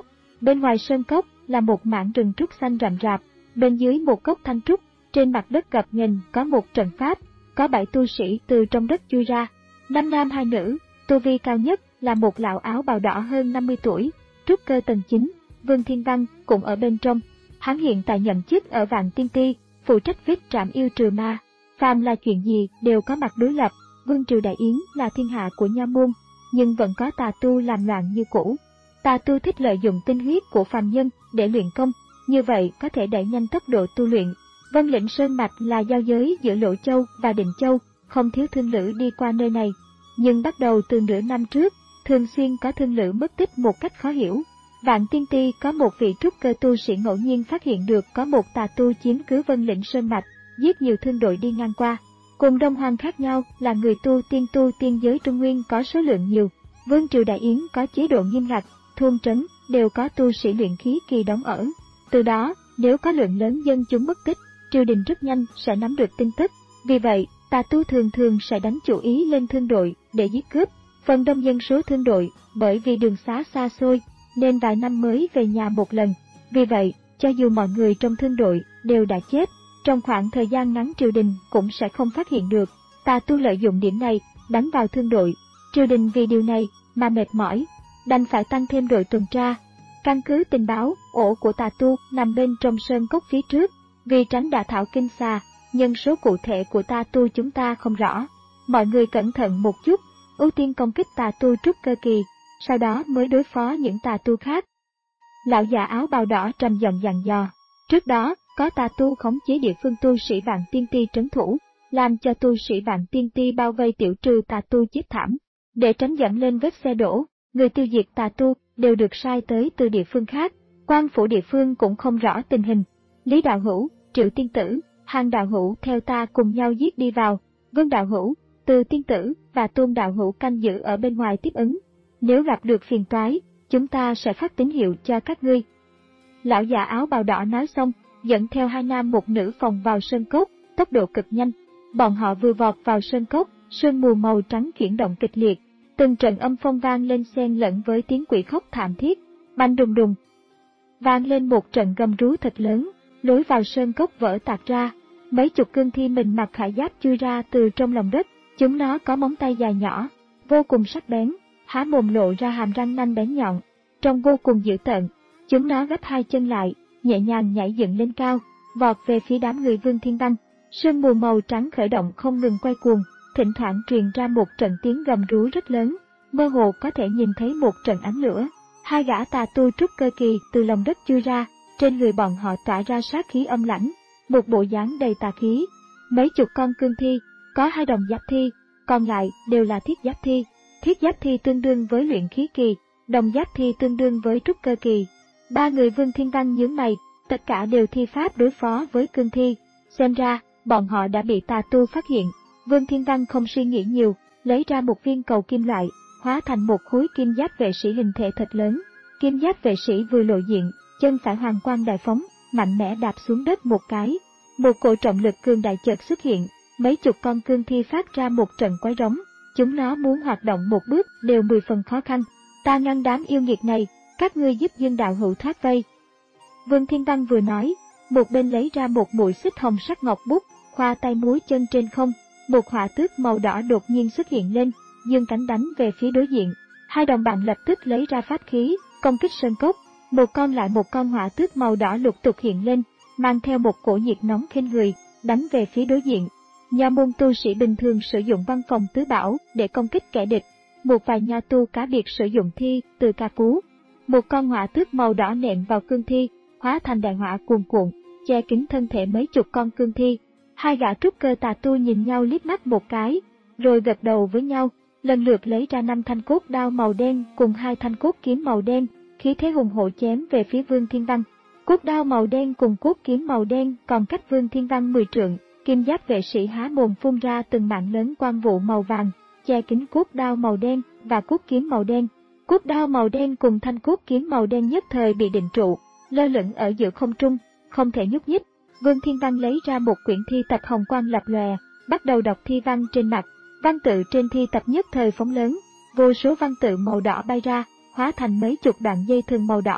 Bên ngoài sơn cốc là một mảng rừng trúc xanh rậm rạp, bên dưới một gốc thanh trúc, trên mặt đất gập ghềnh có một trận pháp, có bảy tu sĩ từ trong đất chui ra, năm nam hai nữ, tu vi cao nhất là một lão áo bào đỏ hơn năm mươi tuổi, trúc cơ tầng chín, Vương Thiên Văn cũng ở bên trong. Hắn hiện tại nhậm chức ở Vạn Tiên Ti, phụ trách viết trảm yêu trừ ma. Phàm là chuyện gì đều có mặt đối lập, Vương Triều Đại Yến là thiên hạ của Nho môn, nhưng vẫn có tà tu làm loạn như cũ. Tà tu thích lợi dụng tinh huyết của phàm nhân để luyện công, như vậy có thể đẩy nhanh tốc độ tu luyện. Vân Lĩnh Sơn Mạch là giao giới giữa Lộ Châu và Định Châu, không thiếu thương lữ đi qua nơi này. Nhưng bắt đầu từ nửa năm trước, thường xuyên có thương lữ mất tích một cách khó hiểu. Vạn Tiên Ti có một vị trúc cơ tu sĩ ngẫu nhiên phát hiện được có một tà tu chiếm cứ Vân Lĩnh Sơn Mạch, giết nhiều thương đội đi ngang qua. Cùng Đông Hoang khác nhau là người tu tiên tu tiên giới Trung Nguyên có số lượng nhiều. Vương Triều Đại Yến có chế độ nghiêm ngặt, thôn trấn đều có tu sĩ luyện khí kỳ đóng ở. Từ đó, nếu có lượng lớn dân chúng mất tích, triều đình rất nhanh sẽ nắm được tin tức. Vì vậy, tà tu thường thường sẽ đánh chủ ý lên thương đội để giết cướp. Phần đông dân số thương đội, bởi vì đường xá xa xôi, nên vài năm mới về nhà một lần. Vì vậy, cho dù mọi người trong thương đội đều đã chết, trong khoảng thời gian ngắn triều đình cũng sẽ không phát hiện được. Tà tu lợi dụng điểm này, đánh vào thương đội. Triều đình vì điều này mà mệt mỏi, đành phải tăng thêm đội tuần tra. Căn cứ tình báo, ổ của tà tu nằm bên trong sơn cốc phía trước. Vì tránh đả thảo kinh xà, nhân số cụ thể của tà tu chúng ta không rõ. Mọi người cẩn thận một chút, ưu tiên công kích tà tu trúc cơ kỳ, sau đó mới đối phó những tà tu khác. Lão già áo bào đỏ trầm giọng dặn dò. Trước đó, có tà tu khống chế địa phương tu sĩ Vạn Tiên Ti trấn thủ, làm cho tu sĩ Vạn Tiên Ti bao vây tiểu trừ tà tu chết thảm. Để tránh dẫn lên vết xe đổ, người tiêu diệt tà tu đều được sai tới từ địa phương khác. Quan phủ địa phương cũng không rõ tình hình. Lý Đạo Hữu, Triệu Tiên Tử, Hàng Đạo Hữu theo ta cùng nhau giết đi vào. Vương Đạo Hữu, Từ Tiên Tử và Tôn Đạo Hữu canh giữ ở bên ngoài tiếp ứng. Nếu gặp được phiền toái, chúng ta sẽ phát tín hiệu cho các ngươi. Lão già áo bào đỏ nói xong, dẫn theo hai nam một nữ phòng vào sơn cốc, tốc độ cực nhanh. Bọn họ vừa vọt vào sơn cốc, sương mù màu trắng chuyển động kịch liệt. Từng trận âm phong vang lên xen lẫn với tiếng quỷ khóc thảm thiết. Bành đùng đùng, vang lên một trận gầm rú thật lớn. Lối vào sơn cốc vỡ tạc ra, mấy chục cương thi mình mặc khải giáp chui ra từ trong lòng đất. Chúng nó có móng tay dài nhỏ, vô cùng sắc bén, há mồm lộ ra hàm răng nanh bén nhọn, trông vô cùng dữ tợn. Chúng nó gấp hai chân lại, nhẹ nhàng nhảy dựng lên cao, vọt về phía đám người Vương Thiên Văn. Sương mù màu trắng khởi động không ngừng quay cuồng, thỉnh thoảng truyền ra một trận tiếng gầm rú rất lớn, mơ hồ có thể nhìn thấy một trận ánh lửa. Hai gã tà tu trúc cơ kỳ từ lòng đất chui ra, trên người bọn họ tỏa ra sát khí âm lãnh, một bộ dáng đầy tà khí. Mấy chục con cương thi, có hai đồng giáp thi, còn lại đều là thiết giáp thi. Thiết giáp thi tương đương với luyện khí kỳ, đồng giáp thi tương đương với trúc cơ kỳ. Ba người Vương Thiên Văn nhướng mày, tất cả đều thi pháp đối phó với cương thi. Xem ra, bọn họ đã bị tà tu phát hiện. Vương Thiên Văn không suy nghĩ nhiều, lấy ra một viên cầu kim loại, hóa thành một khối kim giáp vệ sĩ hình thể thật lớn. Kim giáp vệ sĩ vừa lộ diện, chân phải hoàng quang đại phóng, mạnh mẽ đạp xuống đất một cái. Một cỗ trọng lực cường đại chợt xuất hiện, mấy chục con cương thi phát ra một trận quái rống. Chúng nó muốn hoạt động một bước đều mười phần khó khăn. Ta ngăn đám yêu nghiệt này, các ngươi giúp Dương Đạo Hữu thoát vây. Vương Thiên Văn vừa nói, một bên lấy ra một mũi xích hồng sắc ngọc bút, khoa tay múa chân trên không, một hỏa tước màu đỏ đột nhiên xuất hiện lên, dương cánh đánh về phía đối diện. Hai đồng bạn lập tức lấy ra pháp khí, công kích sơn cốc. Một con lại một con hỏa tước màu đỏ lục tục hiện lên, mang theo một cổ nhiệt nóng khinh người, đánh về phía đối diện. Nho môn tu sĩ bình thường sử dụng văn phòng tứ bảo để công kích kẻ địch. Một vài nho tu cá biệt sử dụng thi từ ca cú. Một con hỏa tước màu đỏ nện vào cương thi, hóa thành đại hỏa cuồn cuộn, che kín thân thể mấy chục con cương thi. Hai gã trúc cơ tà tu nhìn nhau liếc mắt một cái, rồi gật đầu với nhau, lần lượt lấy ra năm thanh cốt đao màu đen cùng hai thanh cốt kiếm màu đen, khí thế hùng hổ chém về phía Vương Thiên Văn. Cốt đao màu đen cùng cốt kiếm màu đen còn cách Vương Thiên Văn mười trượng, kim giáp vệ sĩ há mồm phun ra từng mạng lớn quang vụ màu vàng, che kín cốt đao màu đen và cốt kiếm màu đen. Cốt đao màu đen cùng thanh cốt kiếm màu đen nhất thời bị định trụ, lơ lửng ở giữa không trung, không thể nhúc nhích. Vương Thiên Văn lấy ra một quyển thi tập hồng quang lập lòe, bắt đầu đọc thi văn trên mặt. Văn tự trên thi tập nhất thời phóng lớn, vô số văn tự màu đỏ bay ra, hóa thành mấy chục đoạn dây thừng màu đỏ.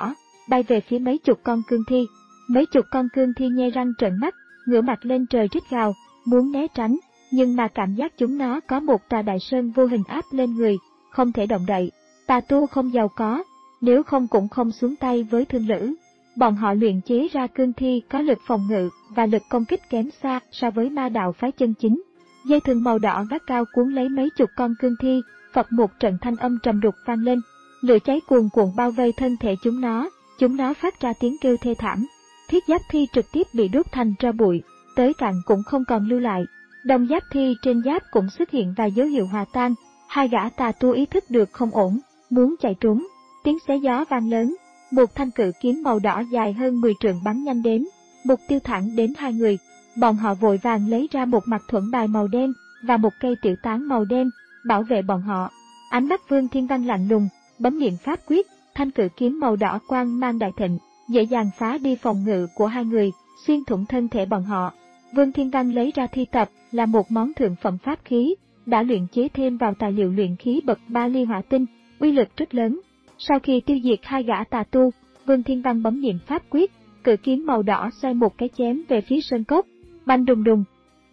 bay về phía mấy chục con cương thi. Mấy chục con cương thi nhe răng trợn mắt, ngửa mặt lên trời rít gào, muốn né tránh, nhưng mà cảm giác chúng nó có một tòa đại sơn vô hình áp lên người, không thể động đậy. Tà tu không giàu có, nếu không cũng không xuống tay với thương lữ. Bọn họ luyện chế ra cương thi có lực phòng ngự và lực công kích kém xa so với ma đạo phái chân chính. Dây thừng màu đỏ gắt cao cuốn lấy mấy chục con cương thi, phập một trận thanh âm trầm đục vang lên. Lửa cháy cuồn cuộn bao vây thân thể chúng nó, chúng nó phát ra tiếng kêu thê thảm. Thiết giáp thi trực tiếp bị đốt thành tro bụi, tới cạn cũng không còn lưu lại. Đồng giáp thi trên giáp cũng xuất hiện vài dấu hiệu hòa tan. Hai gã tà tu ý thức được không ổn, muốn chạy trốn. Tiếng xé gió vang lớn, một thanh cự kiếm màu đỏ dài hơn mười trượng bắn nhanh đến, mục tiêu thẳng đến hai người. Bọn họ vội vàng lấy ra một mặt thuẫn bài màu đen và một cây tiểu tán màu đen, bảo vệ bọn họ. Ánh mắt Vương Thiên Văn lạnh lùng, bấm niệm pháp quyết, thanh cự kiếm màu đỏ quang mang đại thịnh, dễ dàng phá đi phòng ngự của hai người, xuyên thủng thân thể bọn họ. Vương Thiên Văn lấy ra thi tập, là một món thượng phẩm pháp khí, đã luyện chế thêm vào tài liệu luyện khí bậc ba ly hỏa tinh, uy lực rất lớn. Sau khi tiêu diệt hai gã tà tu, Vương Thiên Văn bấm niệm pháp quyết, cự kiếm màu đỏ xoay một cái chém về phía sơn cốc, bành đùng đùng.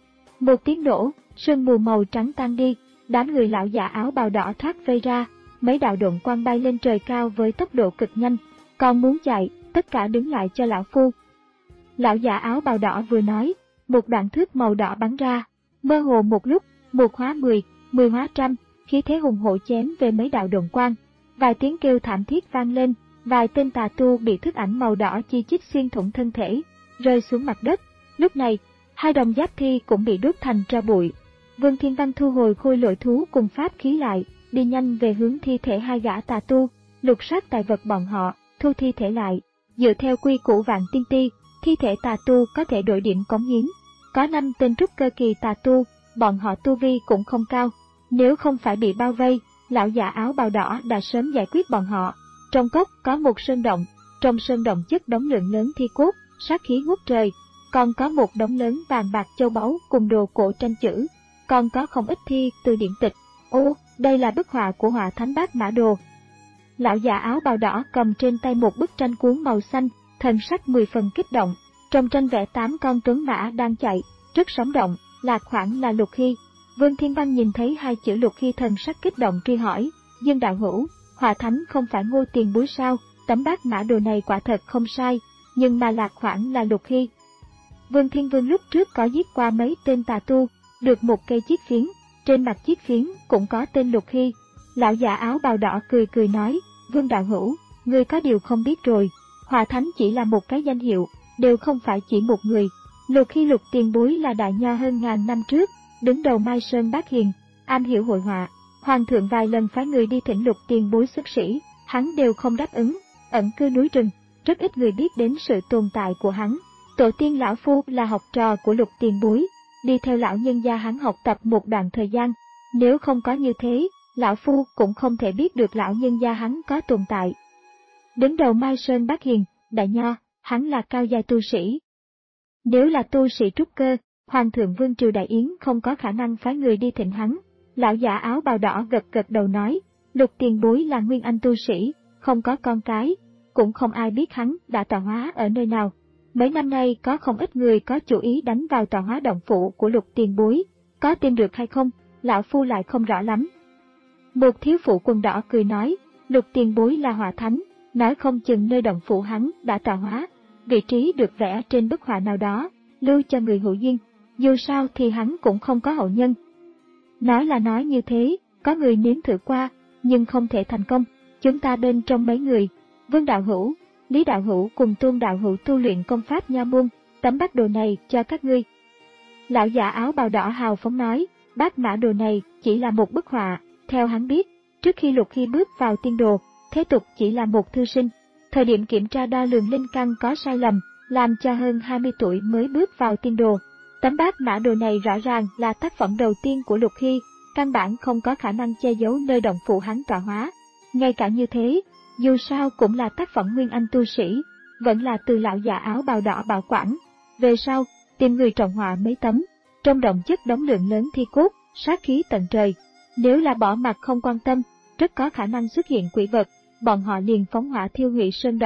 Một tiếng nổ, sương mù màu trắng tan đi, đám người lão giả áo bào đỏ thoát vây ra, mấy đạo độn quang bay lên trời cao với tốc độ cực nhanh. Còn muốn chạy, tất cả đứng lại cho lão phu. Lão giả áo bào đỏ vừa nói, một đoạn thước màu đỏ bắn ra, mơ hồ một lúc, một hóa mười, mười hóa trăm, khí thế hùng hổ chém về mấy đạo độn quang. Vài tiếng kêu thảm thiết vang lên, vài tên tà tu bị thức ảnh màu đỏ chi chít xuyên thủng thân thể, rơi xuống mặt đất. Lúc này, hai đồng giáp thi cũng bị đốt thành tro bụi. Vương Thiên Văn thu hồi khôi lỗi thú cùng pháp khí lại, đi nhanh về hướng thi thể hai gã tà tu, lục soát tài vật bọn họ, thu thi thể lại. Dựa theo quy củ Vạn Tiên Ti, thi thể tà tu có thể đổi điểm cống hiến. Có năm tên trúc cơ kỳ tà tu, bọn họ tu vi cũng không cao. Nếu không phải bị bao vây, lão giả áo bào đỏ đã sớm giải quyết bọn họ. Trong cốc có một sơn động, trong sơn động chất đống lượng lớn thi cốt, sát khí ngút trời. Còn có một đống lớn vàng bạc châu báu cùng đồ cổ tranh chữ. Còn có không ít thi từ điển tịch. Ô, đây là bức họa của họa thánh Bát Mã Đồ. Lão già áo bào đỏ cầm trên tay một bức tranh cuốn màu xanh, thần sắc mười phần kích động. Trong tranh vẽ tám con tuấn mã đang chạy, rất sống động, lạc khoảng là Lục Hy. Vương Thiên Văn nhìn thấy hai chữ Lục Hy, thần sắc kích động truy hỏi, Dương đạo hữu, họa thánh không phải Ngô Tiền Bối sao? Tấm Bát Mã Đồ này quả thật không sai, nhưng mà lạc khoảng là Lục Hy. Vương Thiên Vương lúc trước có giết qua mấy tên tà tu, được một cây chiếc phiến, trên mặt chiếc phiến cũng có tên Lục Hy. Lão già áo bào đỏ cười cười nói, Vương đạo hữu, ngươi có điều không biết rồi, họa thánh chỉ là một cái danh hiệu, đều không phải chỉ một người. Lục Hy Lục Tiền Bối là đại nho hơn ngàn năm trước, đứng đầu Mai Sơn Bát Hiền, am hiểu hội họa. Hoàng thượng vài lần phái người đi thỉnh Lục Tiền Bối xuất sĩ, hắn đều không đáp ứng, ẩn cư núi rừng, rất ít người biết đến sự tồn tại của hắn. Tổ tiên lão phu là học trò của Lục Tiền Bối, đi theo lão nhân gia hắn học tập một đoạn thời gian, nếu không có như thế, lão phu cũng không thể biết được lão nhân gia hắn có tồn tại. Đứng đầu Mai Sơn Bát Hiền, đại nho, hắn là cao giai tu sĩ. Nếu là tu sĩ trúc cơ, Hoàng thượng Vương Triều Đại Yến không có khả năng phái người đi thỉnh hắn. Lão giả áo bào đỏ gật gật đầu nói, Lục Tiền Bối là nguyên anh tu sĩ, không có con cái, cũng không ai biết hắn đã tọa hóa ở nơi nào. Mấy năm nay có không ít người có chủ ý đánh vào tọa hóa động phủ của Lục Tiền Bối, có tìm được hay không, lão phu lại không rõ lắm. Một thiếu phụ quần đỏ cười nói, Lục Tiền Bối là họa thánh, nói không chừng nơi động phủ hắn đã tọa hóa, vị trí được vẽ trên bức họa nào đó, lưu cho người hữu duyên, dù sao thì hắn cũng không có hậu nhân. Nói là nói như thế, có người nếm thử qua, nhưng không thể thành công, chúng ta bên trong mấy người, Vương đạo hữu, Lý đạo hữu cùng Tôn đạo hữu tu luyện công pháp nho môn, tấm bát đồ này cho các ngươi. Lão giả áo bào đỏ hào phóng nói, Bát Mã Đồ này chỉ là một bức họa, theo hắn biết, trước khi Lục Hy bước vào tiên đồ, thế tục chỉ là một thư sinh, thời điểm kiểm tra đo lường linh căn có sai lầm, làm cho hơn hai mươi tuổi mới bước vào tiên đồ. Tấm Bát Mã Đồ này rõ ràng là tác phẩm đầu tiên của Lục Hy, căn bản không có khả năng che giấu nơi động phủ hắn tọa hóa. Ngay cả như thế, dù sao cũng là tác phẩm nguyên anh tu sĩ, vẫn là từ lão già áo bào đỏ bảo quản. Về sau, tìm người trọng họa mấy tấm, trong động chất đống lượng lớn thi cốt, sát khí tận trời. Nếu là bỏ mặt không quan tâm, rất có khả năng xuất hiện quỷ vật, bọn họ liền phóng hỏa thiêu hủy sơn động.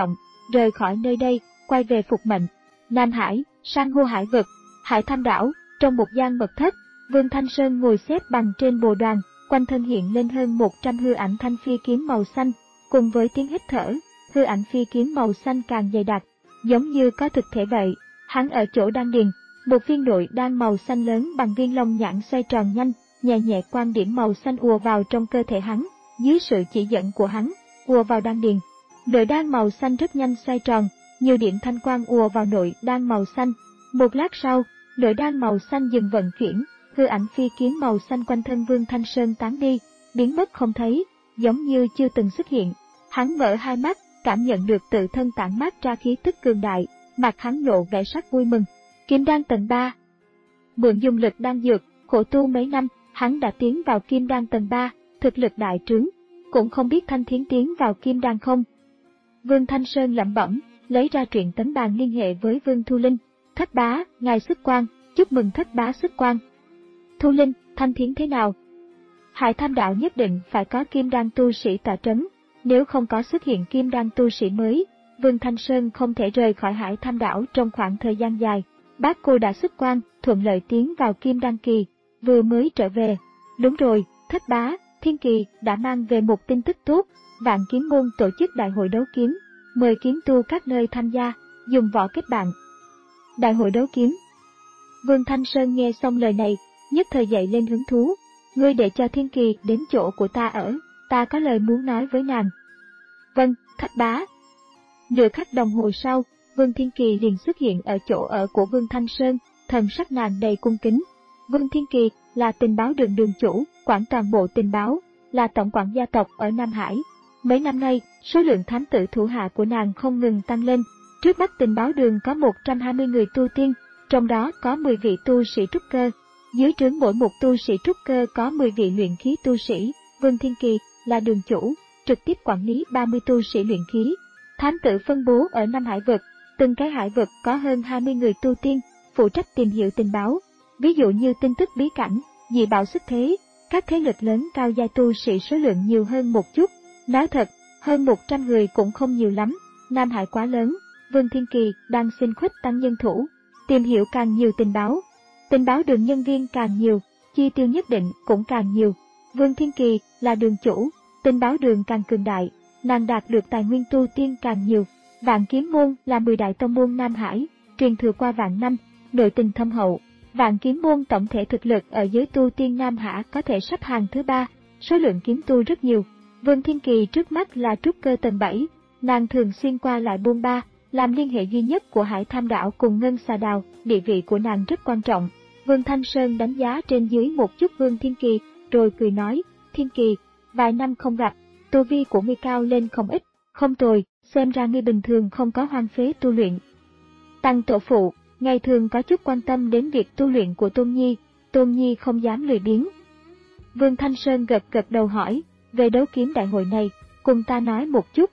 rời khỏi nơi đây, quay về phục mệnh. Nam Hải, san hô hải vực, Hải Tham đảo, trong một gian mật thất, Vương Thanh Sơn ngồi xếp bằng trên bồ đoàn, quanh thân hiện lên hơn một trăm hư ảnh thanh phi kiếm màu xanh, cùng với tiếng hít thở, hư ảnh phi kiếm màu xanh càng dày đặc, giống như có thực thể vậy. Hắn ở chỗ đan điền, một viên nội đan màu xanh lớn bằng viên long nhãn xoay tròn nhanh, nhẹ nhẹ quan điểm màu xanh ùa vào trong cơ thể hắn, dưới sự chỉ dẫn của hắn, ùa vào đan điền. Nội đan màu xanh rất nhanh xoay tròn, nhiều điểm thanh quang ùa vào nội đan màu xanh. Một lát sau, nội đan màu xanh dừng vận chuyển, hư ảnh phi kiếm màu xanh quanh thân Vương Thanh Sơn tán đi, biến mất không thấy, giống như chưa từng xuất hiện. Hắn mở hai mắt, cảm nhận được tự thân tản mát ra khí tức cường đại, mặt hắn lộ vẻ sắc vui mừng. Kim đan tầng ba. Mượn dùng lực đan dược, khổ tu mấy năm, hắn đã tiến vào kim đan tầng ba, thực lực đại trướng, cũng không biết Thanh Thiến tiến vào kim đan không. Vương Thanh Sơn lẩm bẩm, lấy ra truyện tấm bàn liên hệ với Vương Thu Linh. Thất bá, ngài xuất quan, chúc mừng thất bá xuất quan. Thu Linh, Thanh Thiến thế nào? Hải Tham đảo nhất định phải có kim đan tu sĩ tọa trấn, nếu không có xuất hiện kim đan tu sĩ mới, Vương Thanh Sơn không thể rời khỏi Hải Tham đảo trong khoảng thời gian dài. Bác cô đã xuất quan, thuận lợi tiến vào kim đan kỳ, vừa mới trở về. Đúng rồi, thất bá, Thiên Kỳ đã mang về một tin tức tốt, Vạn Kiếm môn tổ chức đại hội đấu kiếm, mời kiếm tu các nơi tham gia, dùng võ kết bạn. Đại hội đấu kiếm. Vương Thanh Sơn nghe xong lời này, nhất thời dậy lên hứng thú. Ngươi để cho Thiên Kỳ đến chỗ của ta ở, ta có lời muốn nói với nàng. Vâng, thất bá. Nửa khắc đồng hồ sau, Vương Thiên Kỳ liền xuất hiện ở chỗ ở của Vương Thanh Sơn, thần sắc nàng đầy cung kính. Vương Thiên Kỳ là tình báo đường đường chủ, quản toàn bộ tình báo, là tổng quản gia tộc ở Nam Hải. Mấy năm nay, số lượng thám tử thủ hạ của nàng không ngừng tăng lên. Trước mắt tình báo đường có một trăm hai mươi người tu tiên, trong đó có mười vị tu sĩ trúc cơ. Dưới trướng mỗi một tu sĩ trúc cơ có mười vị luyện khí tu sĩ. Vương Thiên Kỳ là đường chủ, trực tiếp quản lý ba mươi tu sĩ luyện khí. Thám tử phân bố ở năm hải vực, từng cái hải vực có hơn hai mươi người tu tiên, phụ trách tìm hiểu tình báo. Ví dụ như tin tức bí cảnh, dị bảo xuất thế, các thế lực lớn cao giai tu sĩ số lượng nhiều hơn một chút. Nói thật, hơn một trăm người cũng không nhiều lắm, Nam Hải quá lớn, Vương Thiên Kỳ đang xin khuếch tăng nhân thủ, tìm hiểu càng nhiều tình báo. Tình báo đường nhân viên càng nhiều, chi tiêu nhất định cũng càng nhiều. Vương Thiên Kỳ là đường chủ, tình báo đường càng cường đại, nàng đạt được tài nguyên tu tiên càng nhiều. Vạn Kiếm môn là mười đại tông môn Nam Hải, truyền thừa qua vạn năm, nội tình thâm hậu. Vạn Kiếm môn tổng thể thực lực ở giới tu tiên Nam Hải có thể sắp hàng thứ ba, số lượng kiếm tu rất nhiều. Vương Thiên Kỳ trước mắt là trúc cơ tầng bảy, nàng thường xuyên qua lại buôn ba, làm liên hệ duy nhất của Hải Tham đảo cùng Ngân Xà Đào, địa vị của nàng rất quan trọng. Vương Thanh Sơn đánh giá trên dưới một chút Vương Thiên Kỳ, rồi cười nói, Thiên Kỳ, vài năm không gặp, tu vi của ngươi cao lên không ít, không tồi, xem ra ngươi bình thường không có hoang phế tu luyện. Tăng tổ phụ, ngày thường có chút quan tâm đến việc tu luyện của Tôn Nhi, Tôn Nhi không dám lười biếng. Vương Thanh Sơn gật gật đầu hỏi, về đấu kiếm đại hội này, cùng ta nói một chút.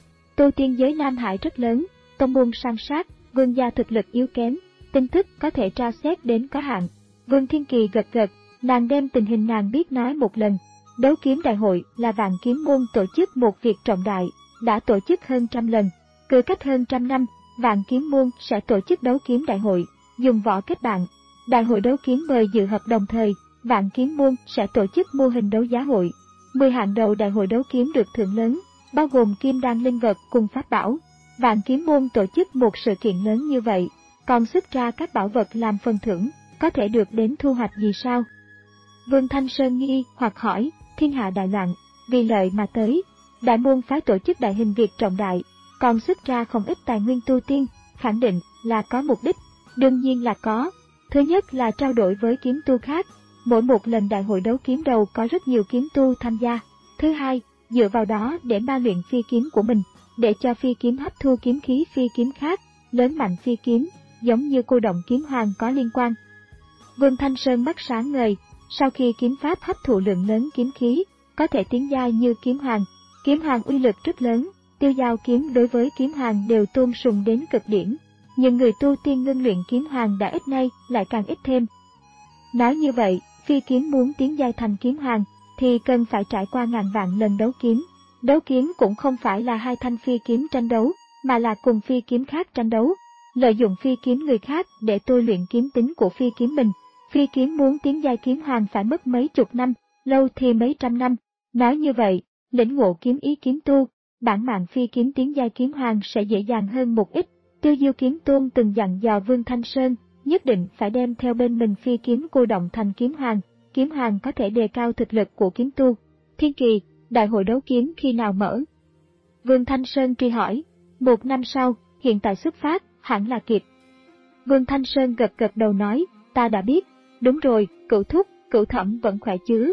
Tu tiên giới Nam Hải rất lớn, tông môn san sát, vương gia thực lực yếu kém, tin tức có thể tra xét đến có hạn. Vương Thiên Kỳ gật gật, nàng đem tình hình nàng biết nói một lần. Đấu kiếm đại hội là Vạn Kiếm môn tổ chức một việc trọng đại, đã tổ chức hơn trăm lần, cứ cách hơn trăm năm, Vạn Kiếm môn sẽ tổ chức đấu kiếm đại hội, dùng võ kết bạn. Đại hội đấu kiếm mời dự hợp đồng thời, Vạn Kiếm môn sẽ tổ chức mô hình đấu giá hội. Mười hạng đầu đại hội đấu kiếm được thưởng lớn, bao gồm kim đan linh vật cùng pháp bảo. Vạn Kiếm môn tổ chức một sự kiện lớn như vậy, còn xuất ra các bảo vật làm phần thưởng, có thể được đến thu hoạch gì sao? Vương Thanh Sơn nghi hoặc hỏi, thiên hạ đại loạn, vì lợi mà tới, đại môn phái tổ chức đại hình việc trọng đại, còn xuất ra không ít tài nguyên tu tiên, khẳng định là có mục đích, đương nhiên là có. Thứ nhất là trao đổi với kiếm tu khác, mỗi một lần đại hội đấu kiếm đầu có rất nhiều kiếm tu tham gia. Thứ hai, dựa vào đó để ma luyện phi kiếm của mình, để cho phi kiếm hấp thu kiếm khí phi kiếm khác, lớn mạnh phi kiếm, giống như cô động kiếm hoàng có liên quan. Vương Thanh Sơn mắt sáng ngời, sau khi kiếm pháp hấp thụ lượng lớn kiếm khí, có thể tiến giai như kiếm hoàng. Kiếm hoàng uy lực rất lớn, tiêu giao kiếm đối với kiếm hoàng đều tôn sùng đến cực điểm, nhưng người tu tiên ngưng luyện kiếm hoàng đã ít nay lại càng ít thêm. Nói như vậy, phi kiếm muốn tiến giai thành kiếm hoàng, thì cần phải trải qua ngàn vạn lần đấu kiếm. Đấu kiếm cũng không phải là hai thanh phi kiếm tranh đấu, mà là cùng phi kiếm khác tranh đấu, lợi dụng phi kiếm người khác để tôi luyện kiếm tính của phi kiếm mình. Phi kiếm muốn tiến giai kiếm hoàng phải mất mấy chục năm, lâu thì mấy trăm năm. Nói như vậy, lĩnh ngộ kiếm ý kiếm tu, bản mạng phi kiếm tiến giai kiếm hoàng sẽ dễ dàng hơn một ít. Tiêu Diêu Kiếm Tôn từng dặn dò Vương Thanh Sơn, nhất định phải đem theo bên mình phi kiếm cô động thành kiếm hoàng, kiếm hoàng có thể đề cao thực lực của kiếm tu. Thiên Kỳ, đại hội đấu kiếm khi nào mở? Vương Thanh Sơn truy hỏi. Một năm sau, hiện tại xuất phát, hẳn là kịp. Vương Thanh Sơn gật gật đầu nói, ta đã biết. Đúng rồi, Cửu Thúc, Cửu Thẩm vẫn khỏe chứ?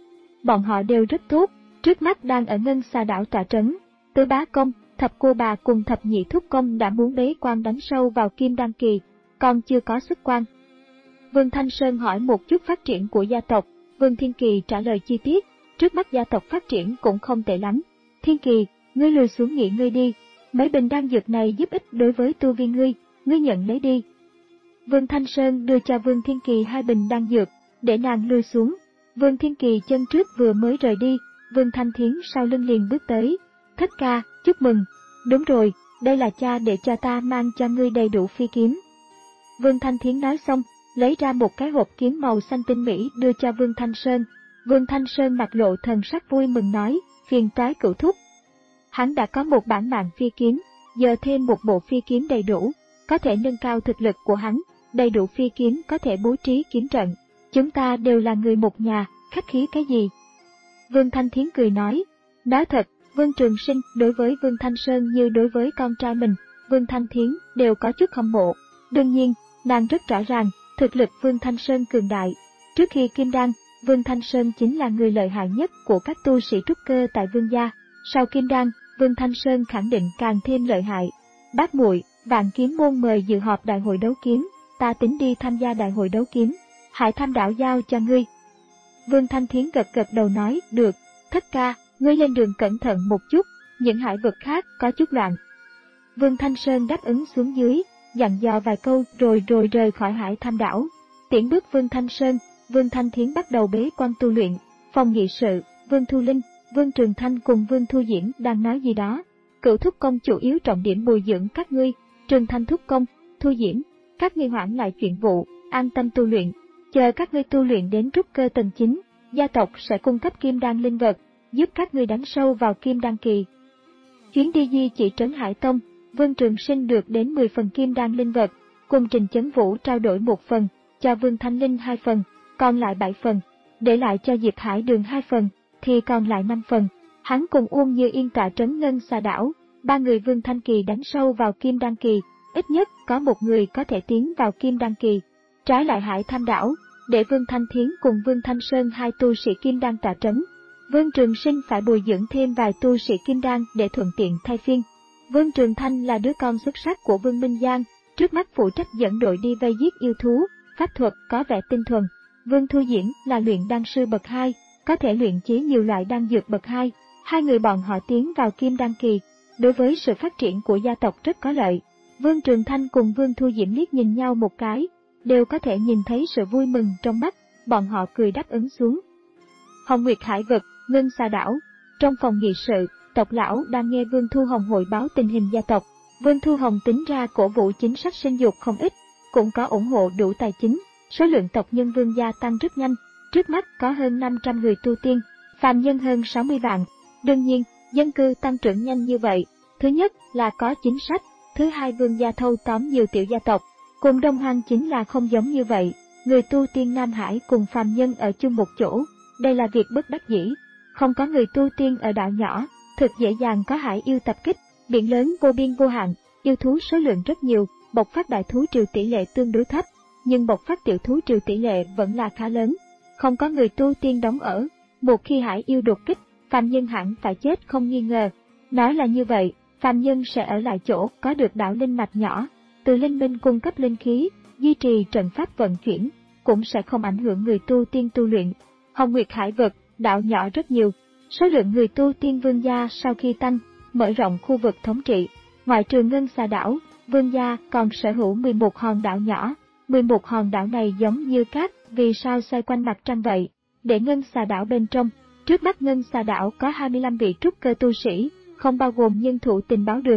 Bọn họ đều rất tốt, trước mắt đang ở Ngân Xà đảo tọa trấn. Tứ Bá Công, Thập Cô Bà cùng Thập Nhị Thúc Công đã muốn bế quan đánh sâu vào Kim Đan kỳ, còn chưa có xuất quan. Vương Thanh Sơn hỏi một chút phát triển của gia tộc, Vương Thiên Kỳ trả lời chi tiết, trước mắt gia tộc phát triển cũng không tệ lắm. Thiên Kỳ, ngươi lùi xuống nghỉ ngơi đi, mấy bình đan dược này giúp ích đối với tu vi ngươi, ngươi nhận lấy đi. Vương Thanh Sơn đưa cho Vương Thiên Kỳ hai bình đan dược, để nàng lui xuống. Vương Thiên Kỳ chân trước vừa mới rời đi, Vương Thanh Thiến sau lưng liền bước tới. Thất ca, chúc mừng. Đúng rồi, đây là cha để cho ta mang cho ngươi đầy đủ phi kiếm. Vương Thanh Thiến nói xong, lấy ra một cái hộp kiếm màu xanh tinh mỹ đưa cho Vương Thanh Sơn. Vương Thanh Sơn mặt lộ thần sắc vui mừng nói, phiền toái Cửu Thúc. Hắn đã có một bản mạng phi kiếm, giờ thêm một bộ phi kiếm đầy đủ, có thể nâng cao thực lực của hắn, đầy đủ phi kiếm có thể bố trí kiếm trận. Chúng ta đều là người một nhà, khách khí cái gì? Vương Thanh Thiến cười nói, nói thật, Vương Trường Sinh đối với Vương Thanh Sơn như đối với con trai mình, Vương Thanh Thiến đều có chút hâm mộ. Đương nhiên, nàng rất rõ ràng, thực lực Vương Thanh Sơn cường đại. Trước khi Kim Đan, Vương Thanh Sơn chính là người lợi hại nhất của các tu sĩ trúc cơ tại Vương gia. Sau Kim Đan, Vương Thanh Sơn khẳng định càng thêm lợi hại. Bác muội, Vạn Kiếm môn mời dự họp đại hội đấu kiếm, ta tính đi tham gia đại hội đấu kiếm. Hải Tham đảo giao cho ngươi. Vương Thanh Thiến gật gật đầu nói, được, thất ca, ngươi lên đường cẩn thận một chút, những hải vực khác có chút loạn. Vương Thanh Sơn đáp ứng xuống dưới, dặn dò vài câu rồi rồi rời khỏi Hải Tham đảo. Tiễn bước Vương Thanh Sơn, Vương Thanh Thiến bắt đầu bế quan tu luyện. Phòng nghị sự, Vương Thu Linh, Vương Trường Thanh cùng Vương Thu Diễm đang nói gì đó. Cửu Thúc Công chủ yếu trọng điểm bồi dưỡng các ngươi, Trường Thanh Thúc Công, Thu Diễm, các ngươi hoãn lại chuyện vụ, an tâm tu luyện. Chờ các ngươi tu luyện đến trúc cơ tầng chín, gia tộc sẽ cung cấp kim đan linh vật, giúp các ngươi đánh sâu vào kim đan kỳ. Chuyến đi di chỉ trấn Hải Tông, Vương Trường Sinh được đến mười phần kim đan linh vật, cùng Trình Chấn Vũ trao đổi một phần, cho Vương Thanh Linh hai phần, còn lại bảy phần, để lại cho Diệp Hải Đường hai phần, thì còn lại năm phần. Hắn cùng Uông Như Yên tọa trấn Ngân Xà đảo, ba người Vương Thanh Kỳ đánh sâu vào kim đan kỳ, ít nhất có một người có thể tiến vào kim đan kỳ. Trái lại Hải Tham đảo, để Vương Thanh Thiến cùng Vương Thanh Sơn hai tu sĩ kim đan tọa trấn. Vương Trường Sinh phải bồi dưỡng thêm vài tu sĩ kim đan để thuận tiện thay phiên. Vương Trường Thanh là đứa con xuất sắc của Vương Minh Giang, trước mắt phụ trách dẫn đội đi vây giết yêu thú, pháp thuật có vẻ tinh thuần. Vương Thu Diễm là luyện đan sư bậc hai, có thể luyện chế nhiều loại đan dược bậc hai. Hai người bọn họ tiến vào kim đan kỳ, đối với sự phát triển của gia tộc rất có lợi. Vương Trường Thanh cùng Vương Thu Diễm liếc nhìn nhau một cái, đều có thể nhìn thấy sự vui mừng trong mắt, bọn họ cười đáp ứng xuống. Hồng Nguyệt Hải vực, Ngân Xà đảo, trong phòng nghị sự, tộc lão đang nghe Vương Thu Hồng hội báo tình hình gia tộc. Vương Thu Hồng tính ra cổ vũ chính sách sinh dục không ít, cũng có ủng hộ đủ tài chính, số lượng tộc nhân Vương gia tăng rất nhanh, trước mắt có hơn năm trăm người tu tiên, phàm nhân hơn sáu mươi vạn. Đương nhiên, dân cư tăng trưởng nhanh như vậy, thứ nhất là có chính sách, thứ hai Vương gia thâu tóm nhiều tiểu gia tộc. Cùng Đông Hoang chính là không giống như vậy, người tu tiên Nam Hải cùng phàm nhân ở chung một chỗ, đây là việc bất đắc dĩ. Không có người tu tiên ở đảo nhỏ, thực dễ dàng có hải yêu tập kích, biển lớn vô biên vô hạn, yêu thú số lượng rất nhiều, bộc phát đại thú triều tỷ lệ tương đối thấp, nhưng bộc phát tiểu thú triều tỷ lệ vẫn là khá lớn. Không có người tu tiên đóng ở, một khi hải yêu đột kích, phàm nhân hẳn phải chết không nghi ngờ. Nói là như vậy, phàm nhân sẽ ở lại chỗ có được đạo linh mạch nhỏ, từ linh minh cung cấp linh khí, duy trì trận pháp vận chuyển, cũng sẽ không ảnh hưởng người tu tiên tu luyện. Hồng Nguyệt Hải vực, đảo nhỏ rất nhiều, số lượng người tu tiên Vương gia sau khi tăng, mở rộng khu vực thống trị. Ngoại trừ Ngân Xà đảo, Vương gia còn sở hữu mười một hòn đảo nhỏ, mười một hòn đảo này giống như cát vì sao xoay quanh mặt trăng vậy. Để Ngân Xà đảo bên trong, trước mắt Ngân Xà đảo có hai mươi lăm vị trúc cơ tu sĩ, không bao gồm nhân thủ tình báo đường.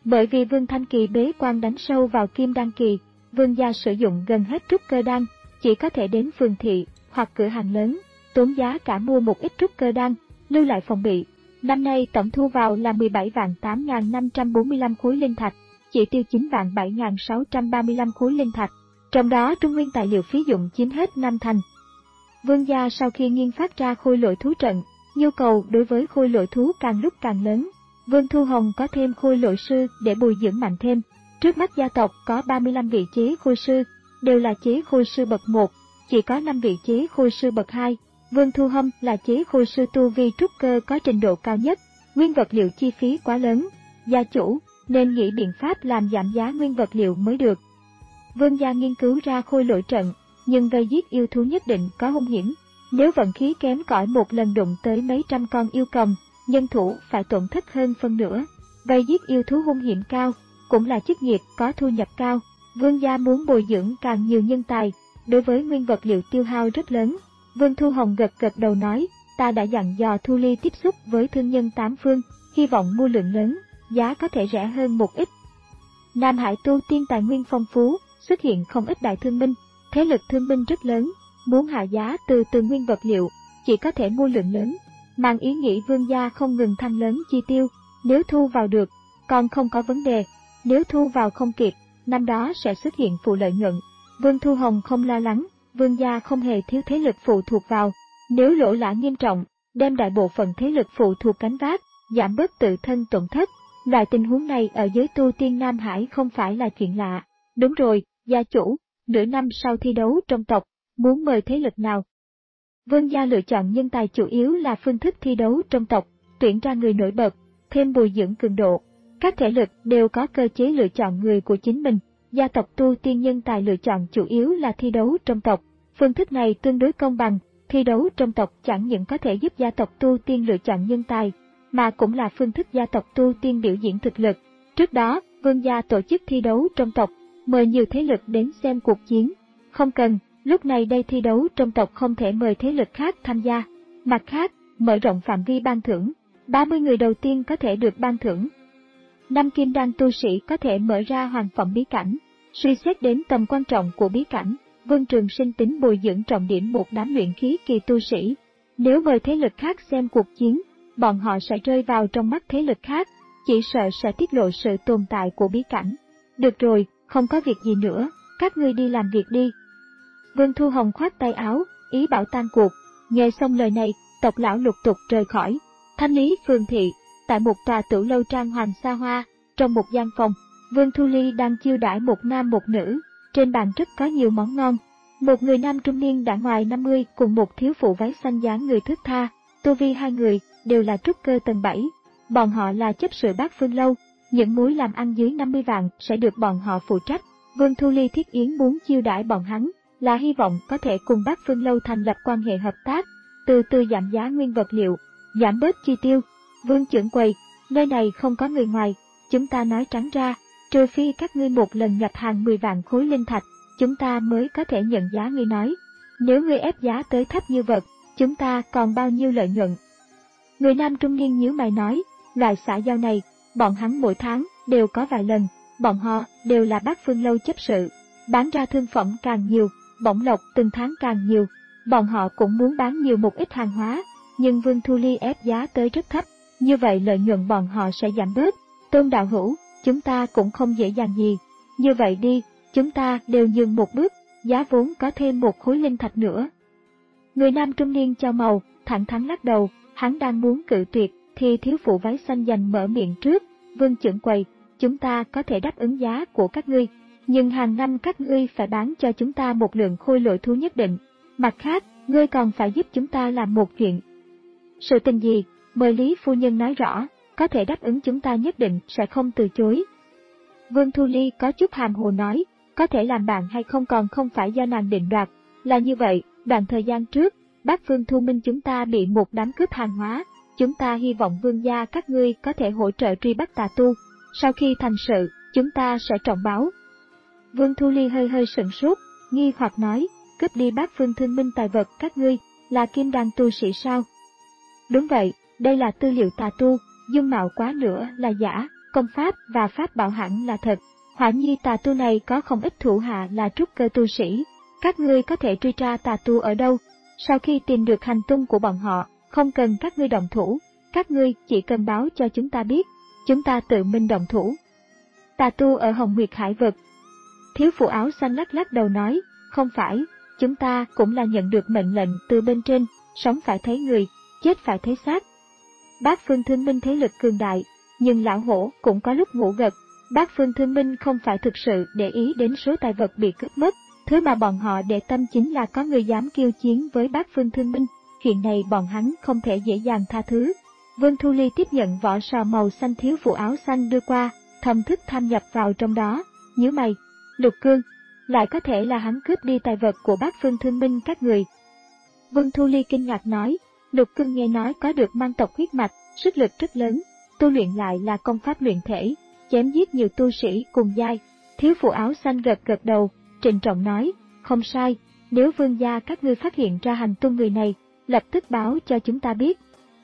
Bởi vì Vương Thanh Kỳ bế quan đánh sâu vào Kim Đan Kỳ, Vương gia sử dụng gần hết trúc cơ đan, chỉ có thể đến phường thị hoặc cửa hàng lớn, tốn giá cả mua một ít trúc cơ đan, lưu lại phòng bị. Năm nay tổng thu vào là mười bảy vạn tám nghìn năm trăm bốn mươi lăm khối linh thạch, chỉ tiêu chín vạn bảy nghìn sáu trăm ba mươi lăm khối linh thạch, trong đó trung nguyên tài liệu phí dụng chiếm hết năm thành. Vương gia sau khi nghiên phát ra khôi lỗi thú trận, nhu cầu đối với khôi lỗi thú càng lúc càng lớn. Vương Thu Hồng có thêm khôi lỗi sư để bồi dưỡng mạnh thêm. Trước mắt gia tộc có ba mươi lăm vị chế khôi sư, đều là chế khôi sư bậc một, chỉ có năm vị chế khôi sư bậc hai. Vương Thu Hâm là chế khôi sư tu vi trúc cơ có trình độ cao nhất, nguyên vật liệu chi phí quá lớn, gia chủ nên nghĩ biện pháp làm giảm giá nguyên vật liệu mới được. Vương gia nghiên cứu ra khôi lỗi trận, nhưng vây giết yêu thú nhất định có hung hiểm. Nếu vận khí kém cỏi một lần đụng tới mấy trăm con yêu cầm, nhân thủ phải tổn thất hơn phân nửa. Vây giết yêu thú hung hiểm cao, cũng là chức nghiệp có thu nhập cao. Vương gia muốn bồi dưỡng càng nhiều nhân tài, đối với nguyên vật liệu tiêu hao rất lớn. Vương Thu Hồng gật gật đầu nói, ta đã dặn dò Thu Ly tiếp xúc với thương nhân tám phương, hy vọng mua lượng lớn, giá có thể rẻ hơn một ít. Nam Hải tu tiên tài nguyên phong phú, xuất hiện không ít đại thương minh, thế lực thương minh rất lớn, muốn hạ giá từ từ nguyên vật liệu, chỉ có thể mua lượng lớn, mang ý nghĩ Vương gia không ngừng tăng lớn chi tiêu, nếu thu vào được, còn không có vấn đề, nếu thu vào không kịp, năm đó sẽ xuất hiện phụ lợi nhuận. Vương Thu Hồng không lo lắng, Vương gia không hề thiếu thế lực phụ thuộc vào, nếu lỗ lã nghiêm trọng, đem đại bộ phận thế lực phụ thuộc gánh vác, giảm bớt tự thân tổn thất. Loại tình huống này ở giới tu tiên Nam Hải không phải là chuyện lạ. Đúng rồi, gia chủ, nửa năm sau thi đấu trong tộc, muốn mời thế lực nào? Vương gia lựa chọn nhân tài chủ yếu là phương thức thi đấu trong tộc, tuyển ra người nổi bật, thêm bồi dưỡng cường độ. Các thể lực đều có cơ chế lựa chọn người của chính mình. Gia tộc tu tiên nhân tài lựa chọn chủ yếu là thi đấu trong tộc. Phương thức này tương đối công bằng, thi đấu trong tộc chẳng những có thể giúp gia tộc tu tiên lựa chọn nhân tài, mà cũng là phương thức gia tộc tu tiên biểu diễn thực lực. Trước đó, Vương gia tổ chức thi đấu trong tộc, mời nhiều thế lực đến xem cuộc chiến. Không cần, lúc này đây thi đấu trong tộc không thể mời thế lực khác tham gia. Mặt khác, mở rộng phạm vi ban thưởng, ba mươi người đầu tiên có thể được ban thưởng. Năm kim đan tu sĩ có thể mở ra hoàng phẩm bí cảnh. Suy xét đến tầm quan trọng của bí cảnh, Vương Trường Sinh tính bồi dưỡng trọng điểm một đám luyện khí kỳ tu sĩ. Nếu mời thế lực khác xem cuộc chiến, bọn họ sẽ rơi vào trong mắt thế lực khác, chỉ sợ sẽ tiết lộ sự tồn tại của bí cảnh. Được rồi, không có việc gì nữa, các ngươi đi làm việc đi. Vương Thu Hồng khoát tay áo, ý bảo tan cuộc. Nghe xong lời này, tộc lão lục tục rời khỏi. Thanh lý phường thị, tại một tòa tử lâu trang hoàng xa hoa, trong một gian phòng, Vương Thu Ly đang chiêu đãi một nam một nữ, trên bàn rất có nhiều món ngon. Một người nam trung niên đã ngoài năm mươi cùng một thiếu phụ váy xanh dáng người thướt tha, tu vi hai người đều là trúc cơ tầng bảy. Bọn họ là chấp sự Bát Phương lâu, những mối làm ăn dưới năm mươi vạn sẽ được bọn họ phụ trách. Vương Thu Ly thiết yến muốn chiêu đãi bọn hắn, là hy vọng có thể cùng Bát Phương lâu thành lập quan hệ hợp tác, từ từ giảm giá nguyên vật liệu, giảm bớt chi tiêu. Vương trưởng quầy, nơi này không có người ngoài, chúng ta nói trắng ra, trừ phi các ngươi một lần nhập hàng mười vạn khối linh thạch, chúng ta mới có thể nhận giá ngươi nói. Nếu ngươi ép giá tới thấp như vật, chúng ta còn bao nhiêu lợi nhuận? Người nam trung niên nhíu mày nói, loại xã giao này, bọn hắn mỗi tháng đều có vài lần, bọn họ đều là Bát Phương lâu chấp sự, bán ra thương phẩm càng nhiều, bổng lộc từng tháng càng nhiều, bọn họ cũng muốn bán nhiều một ít hàng hóa, nhưng Vương Thu Ly ép giá tới rất thấp, như vậy lợi nhuận bọn họ sẽ giảm bớt. Tôn đạo hữu, chúng ta cũng không dễ dàng gì, như vậy đi, chúng ta đều nhường một bước, giá vốn có thêm một khối linh thạch nữa. Người nam trung niên chau màu, thẳng thắn lắc đầu, hắn đang muốn cự tuyệt, thì thiếu phụ váy xanh dành mở miệng trước. Vương trưởng quầy, chúng ta có thể đáp ứng giá của các ngươi, nhưng hàng năm các ngươi phải bán cho chúng ta một lượng khôi lỗi thú nhất định. Mặt khác, ngươi còn phải giúp chúng ta làm một chuyện. Sự tình gì? Mời Lý phu nhân nói rõ, có thể đáp ứng chúng ta nhất định sẽ không từ chối. Vương Thu Ly có chút hàm hồ nói, có thể làm bạn hay không còn không phải do nàng định đoạt. Là như vậy, đoạn thời gian trước, Bát Phương Thu Minh chúng ta bị một đám cướp hàng hóa, chúng ta hy vọng vương gia các ngươi có thể hỗ trợ truy bắt tà tu. Sau khi thành sự, chúng ta sẽ trọng báo. Vương Thu Ly hơi hơi sửng sốt, nghi hoặc nói, cướp đi Bát Phương Thương Minh tài vật các ngươi, là kim đan tu sĩ sao? Đúng vậy, đây là tư liệu tà tu, dung mạo quá nữa là giả, công pháp và pháp bảo hẳn là thật. Hỏa nhi tà tu này có không ít thủ hạ là trúc cơ tu sĩ. Các ngươi có thể truy tra tà tu ở đâu. Sau khi tìm được hành tung của bọn họ, không cần các ngươi động thủ. Các ngươi chỉ cần báo cho chúng ta biết. Chúng ta tự mình động thủ. Tà tu ở Hồng Nguyệt Hải Vực. Thiếu phụ áo xanh lắc lắc đầu nói, không phải, chúng ta cũng là nhận được mệnh lệnh từ bên trên, sống phải thấy người, chết phải thấy xác. Bát Phương Thương Minh thế lực cường đại, nhưng lão hổ cũng có lúc ngủ gật. Bát Phương Thương Minh không phải thực sự để ý đến số tài vật bị cướp mất, thứ mà bọn họ để tâm chính là có người dám kiêu chiến với Bát Phương Thương Minh, chuyện này bọn hắn không thể dễ dàng tha thứ. Vương Thu Ly tiếp nhận vỏ sò màu xanh thiếu phụ áo xanh đưa qua, thầm thức tham nhập vào trong đó, nhíu mày, Lục Cương, lại có thể là hắn cướp đi tài vật của Bát Phương Thương Minh các người. Vương Thu Ly kinh ngạc nói, Lục Cương nghe nói có được mang tộc huyết mạch, sức lực rất lớn, tu luyện lại là công pháp luyện thể, chém giết nhiều tu sĩ cùng giai. Thiếu phụ áo xanh gật gật đầu, trịnh trọng nói, không sai, nếu vương gia các ngươi phát hiện ra hành tung người này, lập tức báo cho chúng ta biết.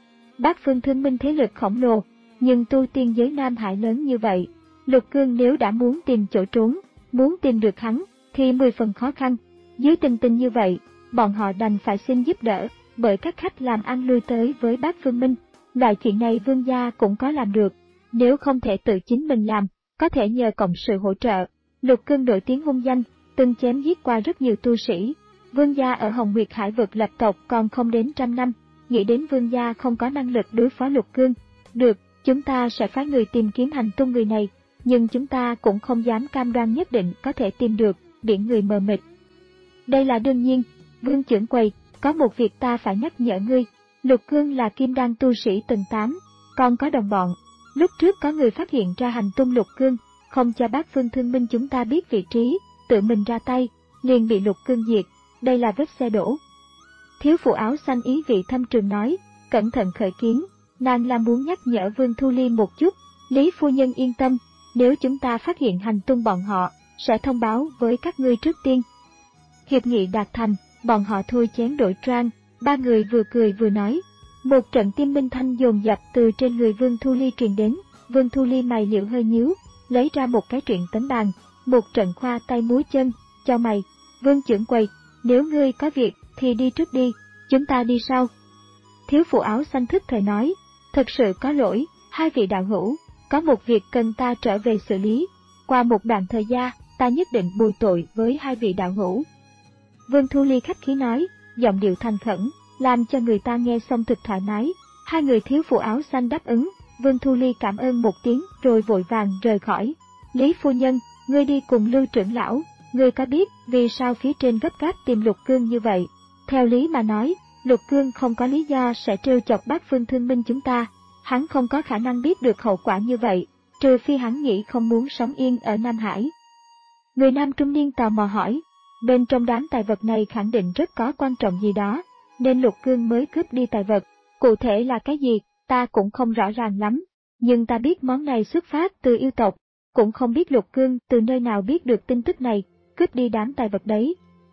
Bát Phương Thương Minh thế lực khổng lồ, nhưng tu tiên giới Nam Hải lớn như vậy, Lục Cương nếu đã muốn tìm chỗ trốn, muốn tìm được hắn, thì mười phần khó khăn. Dưới tình tình như vậy, bọn họ đành phải xin giúp đỡ, bởi các khách làm ăn lui tới với Bát Phương Minh. Loại chuyện này vương gia cũng có làm được, nếu không thể tự chính mình làm, có thể nhờ cộng sự hỗ trợ. Lục Cương nổi tiếng hung danh, từng chém giết qua rất nhiều tu sĩ. Vương gia ở Hồng Nguyệt Hải Vực lập tộc còn không đến trăm năm, nghĩ đến vương gia không có năng lực đối phó Lục Cương. Được, chúng ta sẽ phái người tìm kiếm hành tung người này, nhưng chúng ta cũng không dám cam đoan nhất định có thể tìm được, biển người mờ mịt. Đây là đương nhiên, Vương trưởng quầy, có một việc ta phải nhắc nhở ngươi. Lục Cương là kim đan tu sĩ tầng tám, còn có đồng bọn. Lúc trước có người phát hiện ra hành tung Lục Cương, không cho Bát Phương Thương Minh chúng ta biết vị trí, tự mình ra tay, liền bị Lục Cương diệt, đây là vết xe đổ. Thiếu phụ áo xanh ý vị thâm trường nói, cẩn thận khởi kiến, nàng là muốn nhắc nhở Vương Thu Ly một chút, Lý phu nhân yên tâm, nếu chúng ta phát hiện hành tung bọn họ, sẽ thông báo với các ngươi trước tiên. Hiệp nghị đạt thành, bọn họ thôi chén đổi trang, ba người vừa cười vừa nói. Một trận tim minh thanh dồn dập từ trên người Vương Thu Ly truyền đến, Vương Thu Ly mày liễu hơi nhíu, lấy ra một cái truyện tấn bàn, một trận khoa tay múa chân, cho mày, Vương trưởng quầy, nếu ngươi có việc thì đi trước đi, chúng ta đi sau. Thiếu phụ áo xanh thức thời nói, thật sự có lỗi, hai vị đạo hữu, có một việc cần ta trở về xử lý, qua một đoạn thời gian, ta nhất định bồi tội với hai vị đạo hữu. Vương Thu Ly khách khí nói, giọng điệu thành khẩn, làm cho người ta nghe xong thực thoải mái. Hai người thiếu phụ áo xanh đáp ứng, Vương Thu Ly cảm ơn một tiếng rồi vội vàng rời khỏi. Lý phu nhân, ngươi đi cùng Lưu trưởng lão, ngươi có biết vì sao phía trên gấp gáp tìm Lục Cương như vậy? Theo lý mà nói, Lục Cương không có lý do sẽ trêu chọc Bát Phương Thương Minh chúng ta, hắn không có khả năng biết được hậu quả như vậy, trừ phi hắn nghĩ không muốn sống yên ở Nam Hải. Người nam trung niên tò mò hỏi, bên trong đám tài vật này khẳng định rất có quan trọng gì đó, nên Lục Cương mới cướp đi tài vật, cụ thể là cái gì, ta cũng không rõ ràng lắm, nhưng ta biết món này xuất phát từ yêu tộc, cũng không biết Lục Cương từ nơi nào biết được tin tức này, cướp đi đám tài vật đấy.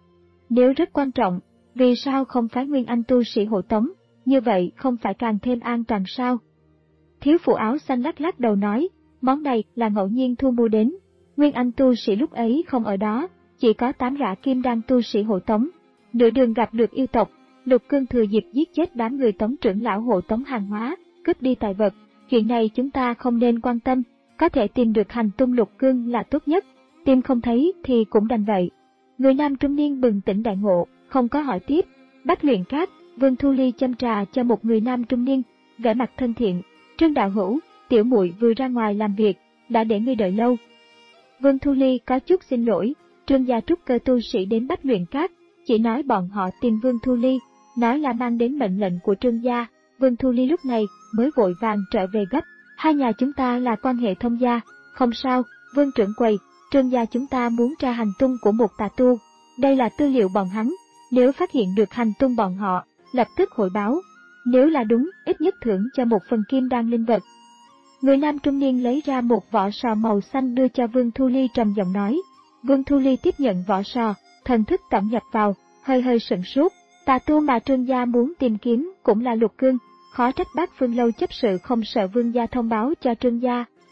Nếu rất quan trọng, vì sao không phái Nguyên Anh tu sĩ hộ tống, như vậy không phải càng thêm an toàn sao? Thiếu phụ áo xanh lắc lắc đầu nói, món này là ngẫu nhiên thu mua đến, Nguyên Anh tu sĩ lúc ấy không ở đó, chỉ có tám gã kim đan tu sĩ hộ tống. Nửa đường gặp được yêu tộc, Lục Cương thừa dịp giết chết đám người tống trưởng lão hộ tống hàng hóa, cướp đi tài vật. Chuyện này chúng ta không nên quan tâm, có thể tìm được hành tung Lục Cương là tốt nhất, tìm không thấy thì cũng đành vậy. Người nam trung niên bừng tỉnh đại ngộ, không có hỏi tiếp. Bách Luyện Cát, Vương Thu Ly châm trà cho một người nam trung niên, vẻ mặt thân thiện. Trương đạo hữu, tiểu muội vừa ra ngoài làm việc, đã để ngươi đợi lâu. Vương Thu Ly có chút xin lỗi, Trương gia trúc cơ tu sĩ đến Bách Luyện Cát, chỉ nói bọn họ tìm Vương Thu Ly, nói là mang đến mệnh lệnh của Trương gia. Vương Thu Ly lúc này mới vội vàng trở về gấp, hai nhà chúng ta là quan hệ thông gia, không sao, Vương trưởng quầy, Trương gia chúng ta muốn tra hành tung của một tà tu, đây là tư liệu bọn hắn, nếu phát hiện được hành tung bọn họ, lập tức hội báo, nếu là đúng, ít nhất thưởng cho một phần kim đan linh vật. Người nam trung niên lấy ra một vỏ sò màu xanh đưa cho Vương Thu Ly trầm giọng nói. Vương Thu Ly tiếp nhận vỏ sò, thần thức tẩm nhập vào, hơi hơi sửng sốt, tà tu mà Trương gia muốn tìm kiếm cũng là Lục Cương, khó trách Bát Phương lâu chấp sự không sợ Vương gia thông báo cho Trương gia,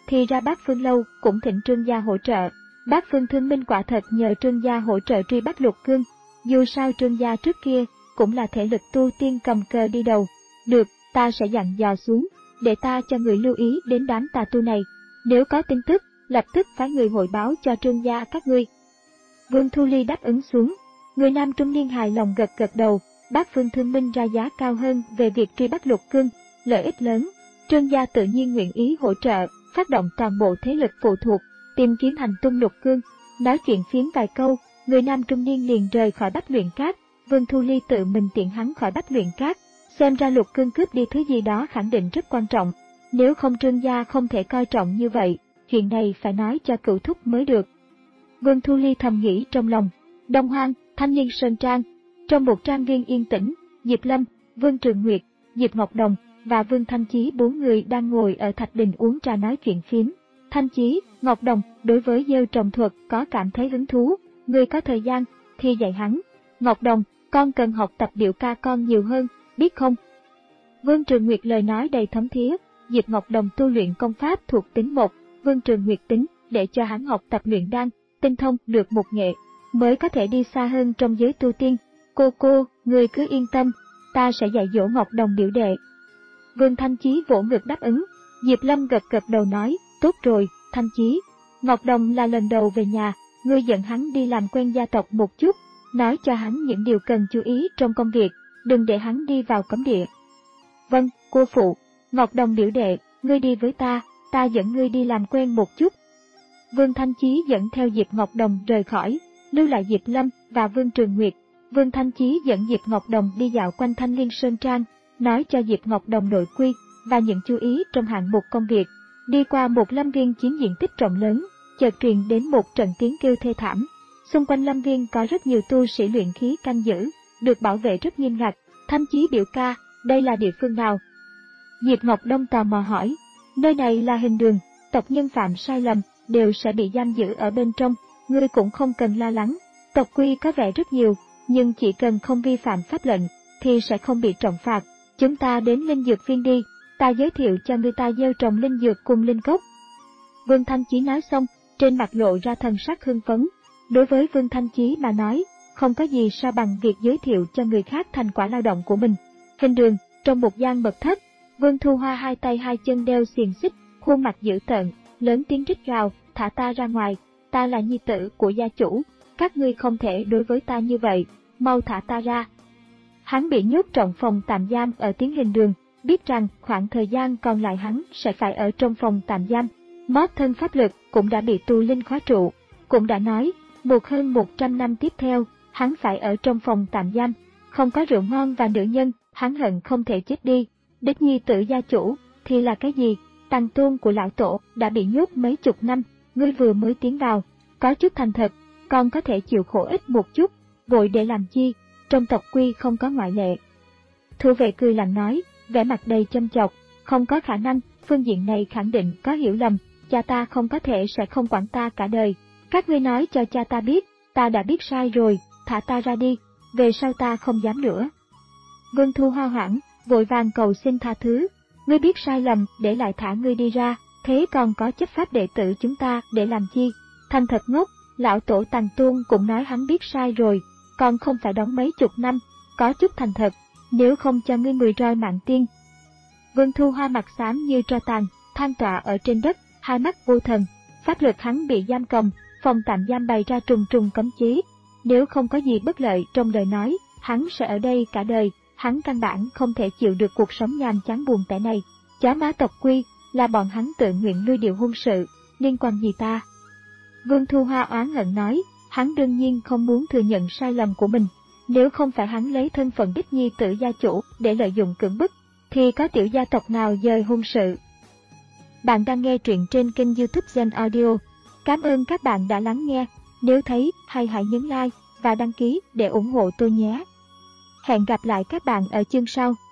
thì ra Bát Phương Lâu cũng thỉnh Trương gia hỗ trợ. Bát Phương Thương Minh quả thật nhờ Trương gia hỗ trợ truy bắt Lục Cương, dù sao Trương gia trước kia cũng là thể lực tu tiên cầm cờ đi đầu. Được, ta sẽ dặn dò xuống, để ta cho người lưu ý đến đám tà tu này, nếu có tin tức, lập tức phái người hội báo cho Trương gia các ngươi. Vương Thu Ly đáp ứng xuống, người nam trung niên hài lòng gật gật đầu. Bát Phương Thương Minh ra giá cao hơn về việc truy bắt Lục Cương, lợi ích lớn, Trương gia tự nhiên nguyện ý hỗ trợ, phát động toàn bộ thế lực phụ thuộc, tìm kiếm hành tung Lục Cương. Nói chuyện phiếm vài câu, người nam trung niên liền rời khỏi Bách Luyện Các. Vương Thu Ly tự mình tiện hắn khỏi Bách Luyện Các, xem ra Lục Cương cướp đi thứ gì đó khẳng định rất quan trọng, nếu không Trương gia không thể coi trọng như vậy, chuyện này phải nói cho Cửu Thúc mới được. Vương Thu Ly thầm nghĩ trong lòng. Đông Hoang, Thanh Liên Sơn Trang. Trong một trang viên yên tĩnh, Diệp Lâm, Vương Trường Nguyệt, Diệp Ngọc Đồng và Vương Thanh Chí bốn người đang ngồi ở thạch đình uống trà nói chuyện phiếm. Thanh Chí, Ngọc Đồng đối với gieo trồng thuật có cảm thấy hứng thú, người có thời gian thì dạy hắn. Ngọc Đồng, con cần học tập điệu ca con nhiều hơn, biết không? Vương Trường Nguyệt lời nói đầy thấm thía. Diệp Ngọc Đồng tu luyện công pháp thuộc tính một, Vương Trường Nguyệt tính để cho hắn học tập luyện đan, tinh thông được một nghệ, mới có thể đi xa hơn trong giới tu tiên. Cô cô, người cứ yên tâm, ta sẽ dạy dỗ Ngọc Đồng biểu đệ. Vương Thanh Chí vỗ ngực đáp ứng. Diệp Lâm gật gật đầu nói, tốt rồi, Thanh Chí. Ngọc Đồng là lần đầu về nhà, ngươi dẫn hắn đi làm quen gia tộc một chút, nói cho hắn những điều cần chú ý trong công việc, đừng để hắn đi vào cấm địa. Vâng, cô phụ. Ngọc Đồng biểu đệ, ngươi đi với ta, ta dẫn ngươi đi làm quen một chút. Vương Thanh Chí dẫn theo Diệp Ngọc Đồng rời khỏi, lưu lại Diệp Lâm và Vương Trường Nguyệt. Vương Thanh Chí dẫn Diệp Ngọc Đồng đi dạo quanh Thanh Liên Sơn Trang, nói cho Diệp Ngọc Đồng nội quy và những chú ý trong hạng mục công việc. Đi qua một lâm viên chiếm diện tích rộng lớn, chợt truyền đến một trận tiếng kêu thê thảm. Xung quanh lâm viên có rất nhiều tu sĩ luyện khí canh giữ, được bảo vệ rất nghiêm ngặt. Thanh Chí biểu ca, đây là địa phương nào? Diệp Ngọc Đông tò mò hỏi. Nơi này là Hình Đường, tộc nhân phạm sai lầm đều sẽ bị giam giữ ở bên trong, ngươi cũng không cần lo lắng. Tộc quy có vẻ rất nhiều, nhưng chỉ cần không vi phạm pháp lệnh thì sẽ không bị trọng phạt. Chúng ta đến linh dược viên đi, ta giới thiệu cho người ta gieo trồng linh dược cùng linh cốc. Vương Thanh Chí nói xong, trên mặt lộ ra thần sắc hưng phấn. Đối với Vương Thanh Chí mà nói, không có gì sao bằng việc giới thiệu cho người khác thành quả lao động của mình. Hình Đường, trong một gian mật thất, Vương Thu Hoa hai tay hai chân đeo xiềng xích, khuôn mặt dữ tợn, lớn tiếng rít gào, thả ta ra ngoài, ta là nhi tử của gia chủ, các ngươi không thể đối với ta như vậy, mau thả ta ra. Hắn bị nhốt trong phòng tạm giam ở Tiến Hình Đường, biết rằng khoảng thời gian còn lại hắn sẽ phải ở trong phòng tạm giam. Mót thân pháp lực cũng đã bị tu linh khóa trụ, cũng đã nói, một hơn một trăm năm tiếp theo, hắn phải ở trong phòng tạm giam, không có rượu ngon và nữ nhân, hắn hận không thể chết đi. Đích nhi tử gia chủ, thì là cái gì? Tàng tôn của lão tổ đã bị nhốt mấy chục năm, ngươi vừa mới tiến vào, có chút thành thật, còn có thể chịu khổ ít một chút, vội để làm chi, trong tộc quy không có ngoại lệ. Thu vệ cười lạnh nói, vẻ mặt đầy châm chọc, không có khả năng, phương diện này khẳng định có hiểu lầm, cha ta không có thể sẽ không quản ta cả đời. Các ngươi nói cho cha ta biết, ta đã biết sai rồi, thả ta ra đi, về sau ta không dám nữa. Vương Thu Hoa hoảng, vội vàng cầu xin tha thứ, ngươi biết sai lầm để lại thả ngươi đi ra, thế còn có chấp pháp đệ tử chúng ta để làm chi? Thành thật ngốc, lão tổ Tàng Tôn cũng nói hắn biết sai rồi, còn không phải đóng mấy chục năm, có chút thành thật, nếu không cho ngươi mười roi mạng tiên. Vương Thu Hoa mặt xám như tro tàn, than tọa ở trên đất, hai mắt vô thần, pháp lực hắn bị giam cầm, phòng tạm giam bày ra trùng trùng cấm chế, nếu không có gì bất lợi trong lời nói, hắn sẽ ở đây cả đời. Hắn căn bản không thể chịu được cuộc sống nhàm chán buồn tẻ này. Chó má tộc quy là bọn hắn tự nguyện nuôi điều hôn sự, liên quan gì ta? Vương Thu Hoa oán hận nói, hắn đương nhiên không muốn thừa nhận sai lầm của mình. Nếu không phải hắn lấy thân phận đích nhi tử gia chủ để lợi dụng cưỡng bức, thì có tiểu gia tộc nào dời hôn sự? Bạn đang nghe truyện trên kênh YouTube Gen Audio. Cảm ơn các bạn đã lắng nghe. Nếu thấy hay hãy nhấn like và đăng ký để ủng hộ tôi nhé. Hẹn gặp lại các bạn ở chương sau.